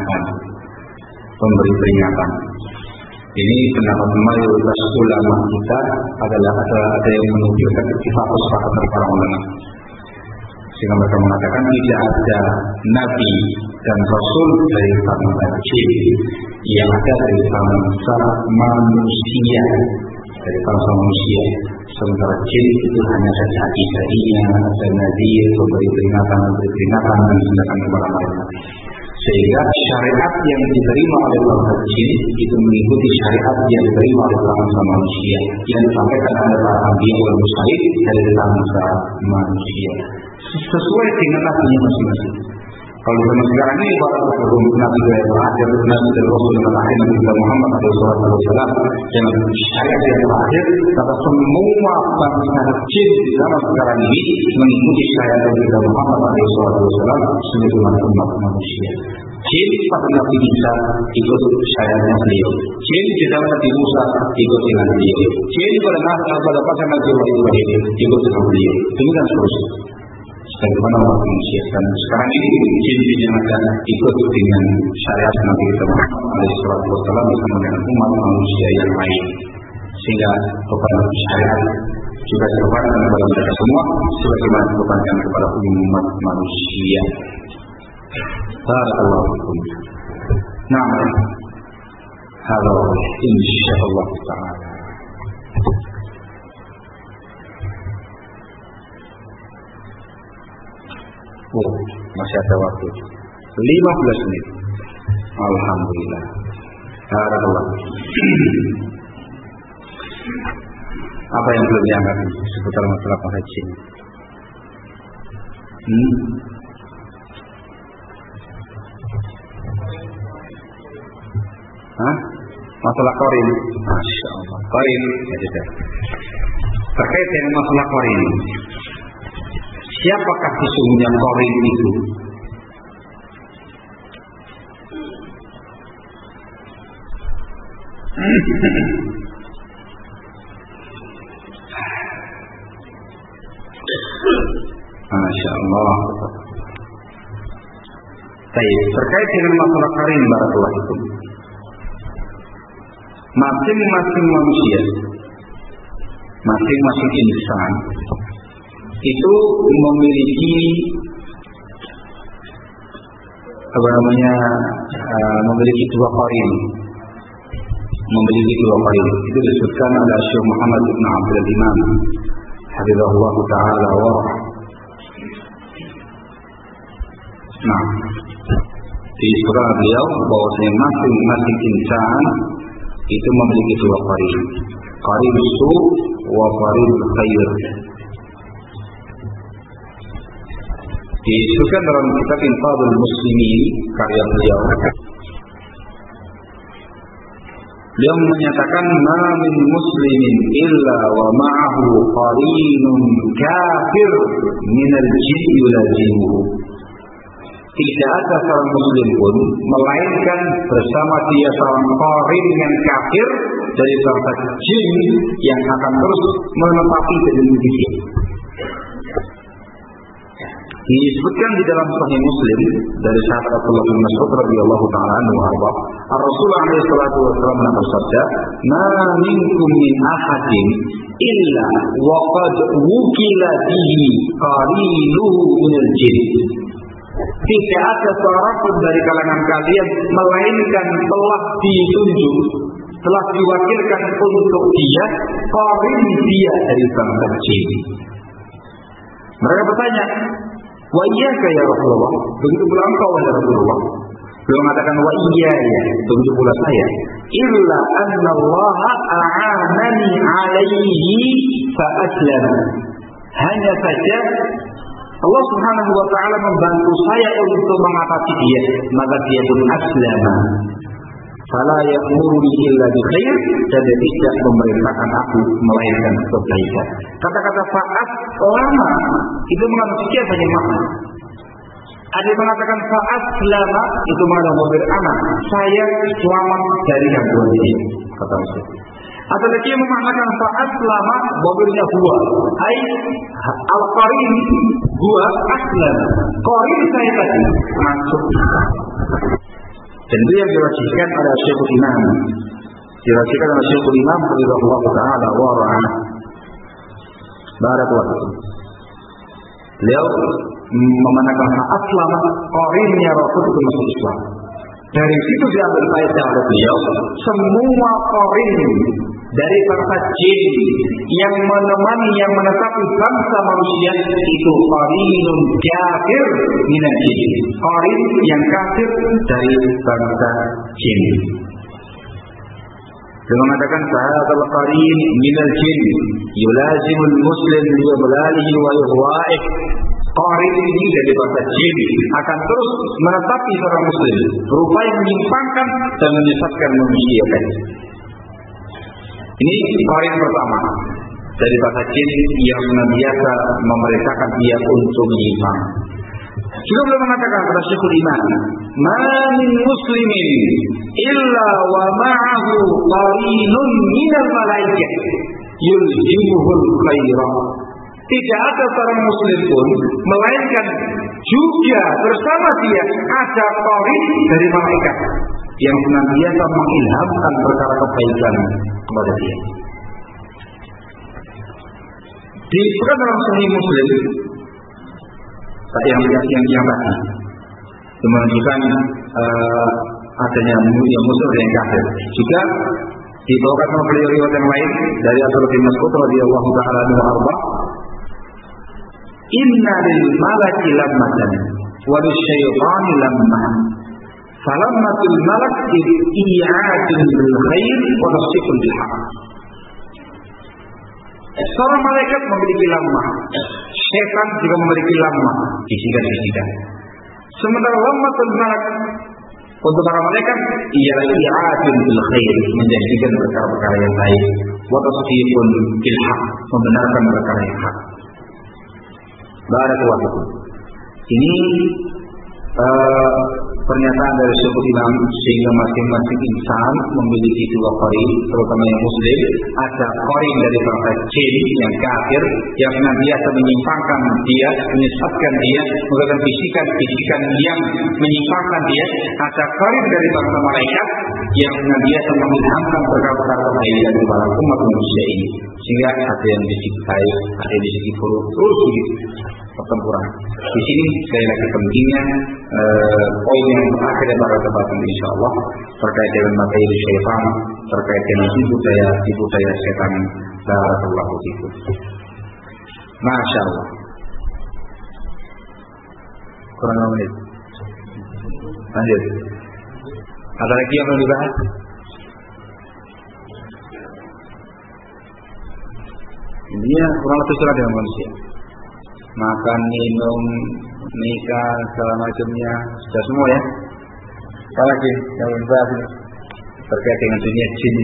peringatan. Ini pendapat mayoritas ulama kita adalah ada yang menunjukkan ittifaqus dari para ulama. Sehingga mereka mengatakan tidak ada nabi dan rasul dari bangsa jin, yang ada dari bangsa manusia, Sementara jin itu hanya saja akidahnya, ada nabi memberi peringatan dan tindakan kepada mereka. Sehingga syariat yang diterima oleh bangsa jin itu mengikuti syariat yang diterima oleh bangsa manusia, yang disampaikan oleh para nabi wal mursalin dari bangsa manusia, sesuai dengan nabinya masing-masing. Kalau zaman sekarang ini para nabi yang terakhir, nabi dan rasul yang terakhir, Nabi Muhammad SAW, yang syariat yang terakhir, kata semua bangsa jin di zaman sekarang ini mengikuti syariat Nabi Muhammad SAW sebagai umat manusia. Jin pada Nabi Isa ikut syariatnya beliau. Jin di zaman Nabi Musa ikut dengan beliau. Jin pada pasal Nabi Ibrahim ikut dengan beliau. Demikian seterusnya. Bagaimana umat manusia, dan sekarang ini jin dinyatakan ikut dengan syariat Nabi Muhammad SAW bersama dengan umat manusia yang lain, sehingga beban syariat juga dibebankan kepada mereka semua sebagaimana dibebankan kepada umat manusia. Barakallahu fikum. Nah, halo, insyaallah taala. Masih ada waktu 15 menit. Alhamdulillah. Barakallah. Apa yang belum diangkat seputar masalah haji? Masalah qarin. Masya Allah. Qarin. Terkait dengan masalah qarin, siapakah sesungguhnya qarin itu? Masya Allah. Baik, terkait dengan masalah qarin barakallahu fikum, masing-masing manusia, masing-masing insan itu memiliki memiliki dua qarin. Itu disebutkan oleh Syekh Muhammad bin Abdul Imam hafizahullah taala wa disebutkan beliau bahwasanya masing-masing insan itu memiliki dua qarin, qarin su wa qarin khair. Disebutkan dalam kitab Infadul Muslimin karya beliau. Beliau menyatakan ma min muslimin illa wa ma'ahu qarinun kafir minal jin yulazimuhu. Tidak ada seorang muslim pun melainkan bersama dia seorang qarin yang kafir dari bangsa jin yang akan terus menempati dan dia. Disebutkan di dalam Sahih Muslim dari sahabat Abdullah bin Mas'ud radhiyallahu taala anhu arba, Rasulullah alaihi salatu wasallam bersabda, "Ma minkum min ahadin illa wa qad wukila bihi qarinuhu minal jin." Tidak ada seorang pun dari kalangan kalian melainkan telah ditunjuk, telah diwakilkan untuk dia qarin dia dari bangsa jin. Mereka bertanya, Wa iyyaka ya Rasulullah, begitu pula engkau ya Rasulullah. Beliau mengatakan wa iyaya, begitu pula saya. Illa anna Allah a'anani alaihi fa aslama. Hanya saja Allah Subhanahu wa taala membantu saya untuk mengatasi dia, maka dia pun aslama. Fala ya'muruni illa bi khair, dan dia tidak memerintahkan aku melainkan kebaikan. Kata-kata fa'at lama itu mengandung sekian banyak makna. Ada yang mengatakan fa'at lama itu mengandung mobil anak. Saya selamat dari gangguan ini, kata Rasul. Ada lagi yang memaknakan fa'at lama mobilnya gua. Hai al-qarin gua aslam. Qarin saya tadi masuk. Dan itu yang dirasikan oleh Syekhul Imam. Dirasikan oleh Syekhul Imam radhiyallahu ta'ala wa ra'ah. Barakallahu. Beliau memandangkan aslam qarinnya Rasul itu masuk Islam. Dari situ diambil faedah oleh beliau, semua qarin dari bangsa jin yang menemani, yang menetapi bangsa manusia itu qarinun kafir minal jin. Qarin yang kafir dari bangsa jin. Dia mengatakan sahabatul qarin minal jin yulazimul muslim bi iblalihi wa ihwa'ih. Qarin ini dari bangsa jin akan terus menetapi seorang muslim, berupaya menyimpangkan dan menyesatkan manusia tadi. Ini qarin pertama dari bangsa jin yang senantiasa memerintahkan dia untuk menyimpang. Juga beliau mengatakan kepada Syekhul Imam, "Ma min muslimin illa wa ma'ahu qarinun minal malaikah yulzimuhul khairah." Tidak ada seorang muslim pun melainkan juga bersama dia ada qarin dari malaikat yang senantiasa mengilhamkan perkara kebaikan kepada dia. Disebutkan dalam Sahih Muslim yang tadi menunjukkan adanya yang muslim dan kafir. Juga dibawakan oleh riwayat yang lain dari Abdullah bin Mas'ud radhiyallahu ta'ala anhu arba. Inna lil malaki lammatan wa lisyaitani lammah. Falammatul malak i'atun bil khair wa tasdiqun bil haqq. Seorang malaikat memiliki lammah, setan juga memiliki lammah, bisikan-bisikan. Sementara lammatul malak untuk para malaikat ialah i'atun bil khair, menjanjikan perkara-perkara yang baik, wa tasdiqun bil haqq, membenarkan perkara yang hak. Barakallahu. Ini pernyataan dari Syekhul Imam, sehingga masing-masing insan memiliki dua qarin, terutama yang muslim. Ada qarin dari bangsa jin yang kafir yang senantiasa menyimpangkan dia, menyesatkan dia, menggunakan bisikan-bisikan yang menyimpangkan dia. Ada qarin dari bangsa malaikat yang senantiasa mengilhamkan perkara-perkara kebaikan kepada umat manusia ini. Sehingga ada yang bisik baik, ada yang bisik buruk, terus begitu pertempuran. Di sini sekali lagi pentingnya poin yang terakhir pada kesempatan insyaallah terkait dengan materi syaitan, terkait dengan tipu daya setan. Barakallahu fikum. Masyaallah. Kurang 5 menit. Lanjut. Ada lagi yang mau dibahas? Intinya kurang lebih sama dengan manusia. Makan, minum, nikah, segala macamnya sudah semua ya. Apa lagi yang dibahas ini terkait dengan dunia jin?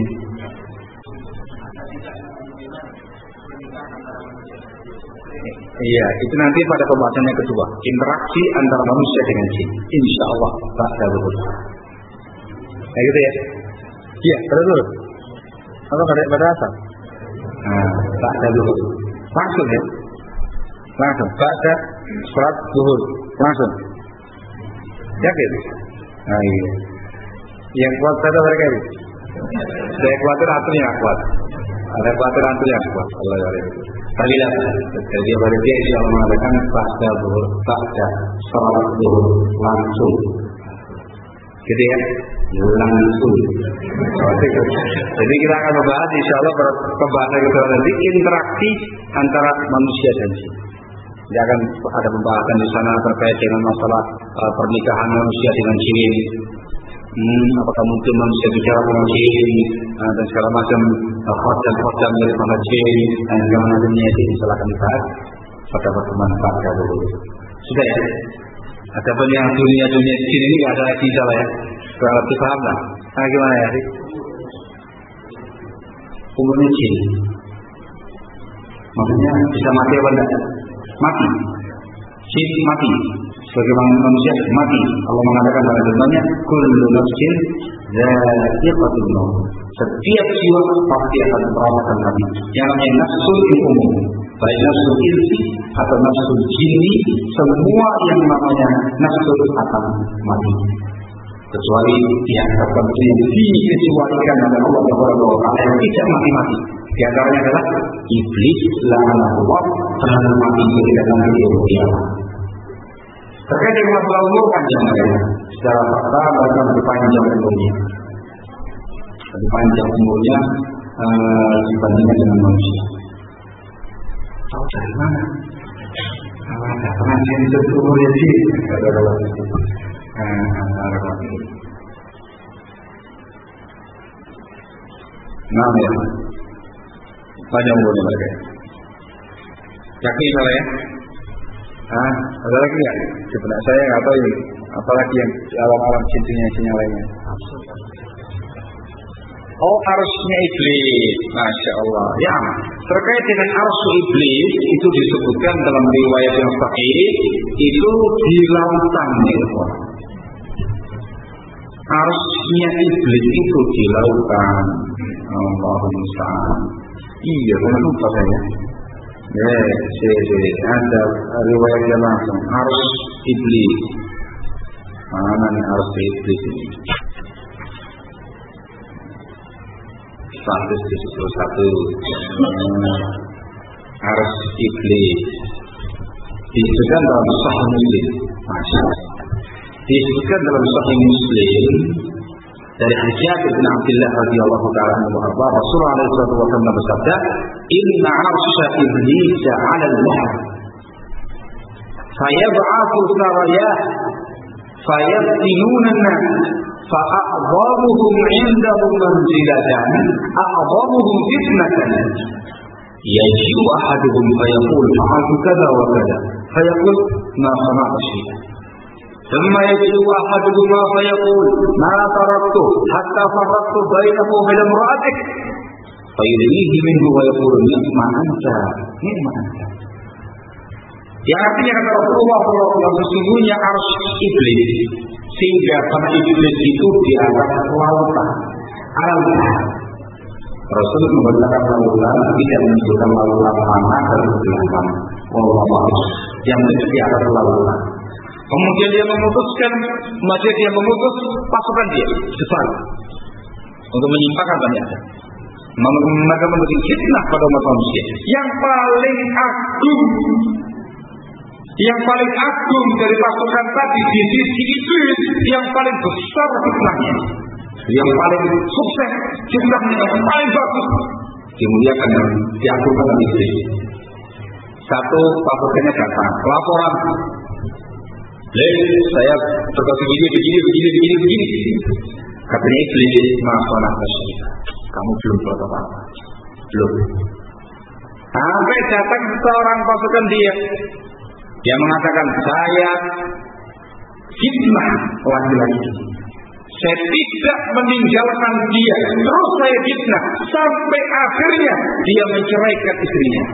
Iya, itu nanti pada pembahasan yang kedua, interaksi antara manusia dengan jin. Insya Allah pada betul. Kayak gitu ya? Iya, terus. Apa pada apa? Nah, pada betul. Langsung ya. Langsung, baca surat zuhur langsung. Yakin? Nah iya. Yang kuat kata mereka ini. Saya khawatir aturnya kuat. Ada khawatir aturnya kuat. Allah ya. Tadi lah. Jadi pada dia insya Allah mengatakan baca zuhur, baca surat zuhur langsung. Gitu ya. Langsung. Jadi kita akan membahas insya Allah pembahasan kita nanti interaksi antara manusia dan jin. Dia akan ada pembahasan di sana terkait dengan masalah pernikahan manusia dengan jin. Apakah mungkin manusia bicara dengan jin dan segala macam khotbah dari para jin dan segala macamnya itu silakan dibahas pada pertemuan pada dulu. Sudah ya. Adapun yang dunia jin ini nggak ada lagi salah ya. Kalau lebih paham lah. Nah, gimana ya? Umurnya jin. Maksudnya bisa mati apa enggak? Mati. Jin mati. Sebagaimana manusia mati. Allah mengatakan pada firman-Nya, "Kullu nafsin dha'iqatul maut." Setiap jiwa pasti akan merasakan mati. Yang namanya nafsul umum, baik nafsul insi atau nafsul jinni, semua yang namanya nafsul akan mati. Kecuali yang tertentu yang dikecualikan oleh Allah Subhanahu wa taala yang tidak mati-mati. Di antaranya adalah iblis la'anahullah telah mati ketika nanti di kiamat. Terkait dengan masalah umur panjang ya. Secara fakta mereka lebih panjang umurnya. Lebih panjang umurnya dibandingkan dengan manusia. Tahu dari mana? Kalau ada pengajian itu umurnya sih. Nah ya, panjang umurnya mereka. Yakin salah ya? Ada lagi nggak? Sebenarnya saya nggak tahu ini. Apalagi yang alam-alam cinta lainnya. Oh, arusnya iblis, masya Allah. Ya, terkait dengan arus iblis itu disebutkan dalam riwayat yang sahih itu di lautan ya. Arusnya iblis itu di lautan. Allahumma musta'an. Iya, saya lupa saya. Ada riwayatnya langsung arus iblis. Mana nih arus iblis ini? 171 arus iblis disebutkan dalam Sahih Muslim. Disebutkan dalam Sahih Muslim dari Jabir bin Abdullah radhiyallahu taala anhu bahwa Rasulullah sallallahu alaihi wasallam bersabda, "Inna 'arsya iblis 'ala al-bahr, fayab'athu sarayah, fayaftinuna an-nas, fa'a'dhamuhum 'indahum manzilatan, a'dhamuhum fitnatan. Yaji'u ahaduhum fayaqul fa'altu kadza wa kadza, fayaqul ma sana'tu syai'an. ثم يجد أحدهما فيقول ما تركته حتى فرقت بينه وبين امرأتك فيدنيه منه ويقول نعم أنت. Yang artinya kata Rasulullah SAW sesungguhnya arus iblis sehingga pada iblis itu di atas lautan alam. Rasul mengatakan lautan tidak menunjukkan lautan mana dan lautan Allah yang di atas lautan. Kemudian dia memutuskan, dia memutus pasukan dia besar untuk menyimpangkan banyak. Maka membuat fitnah pada umat manusia. Yang paling agung dari pasukan tadi di sisi iblis, yang paling besar fitnahnya, yang paling sukses fitnahnya, yang paling bagus dimuliakan dan diagungkan oleh iblis. Satu pasukannya datang, laporan. Saya terkasih begini. Katanya iblis, masalah kamu belum berapa apa? Belum. Sampai datang seorang pasukan dia mengatakan saya fitnah laki-laki. Saya tidak meninggalkan dia, terus saya fitnah sampai akhirnya dia menceraikan istrinya.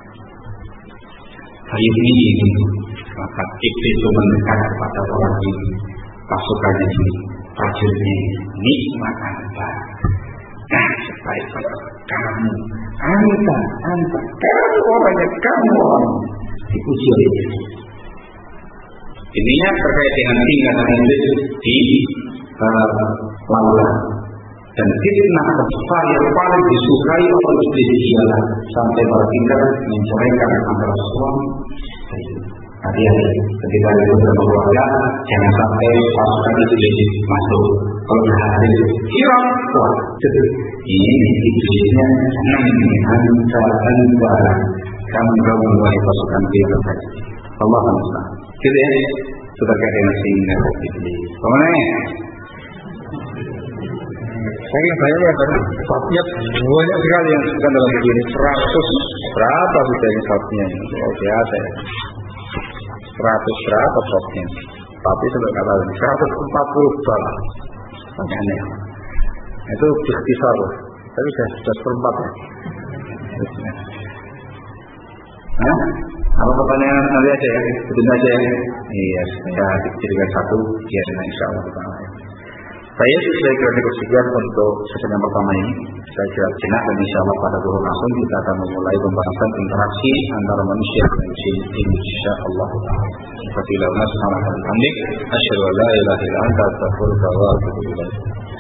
Hari ini maka iblis itu mendekat kepada orang ini, pasukannya ini, prajuritnya ini, nikmat anda. Nah, sebaik-baik kamu, anda, kamu orangnya, kamu orang dipuji oleh iblis. Ininya terkait dengan tingkatan iblis di lautan. Dan fitnah besar yang paling disukai oleh iblis ialah sampai pada tingkat menceraikan antara suami dan istri. Hati-hati ketika itu berkeluarga, jangan sampai pasukan iblis masuk. Kalau berhasil, hilang kuat. Ini iblisnya anta kamu wahai pasukan dia saja. Allah Ta'ala. Kita sebagai masing ini. Bagaimana? Saya karena sapnya banyak sekali yang suka dalam begini 100 berapa bisa sapnya luar biasa ya. 100 berapa sapnya? Tapi sudah kata 140 dolar. Makanya itu ikhtisar, tapi sudah seperempat ya. Apa pertanyaan nanti aja ya, betul aja ya. Iya, saya dijadikan satu, ya dengan insya Allah. Saya kira cukup sekian untuk sesi yang pertama ini. Saya kira jenak dan insya Allah pada bulan langsung kita akan memulai pembahasan interaksi antara manusia dan jin insya Allah. Wassalamualaikum warahmatullahi wabarakatuh. Asyhadu an la ilaha illa anta astaghfiruka wa atubu ilaik.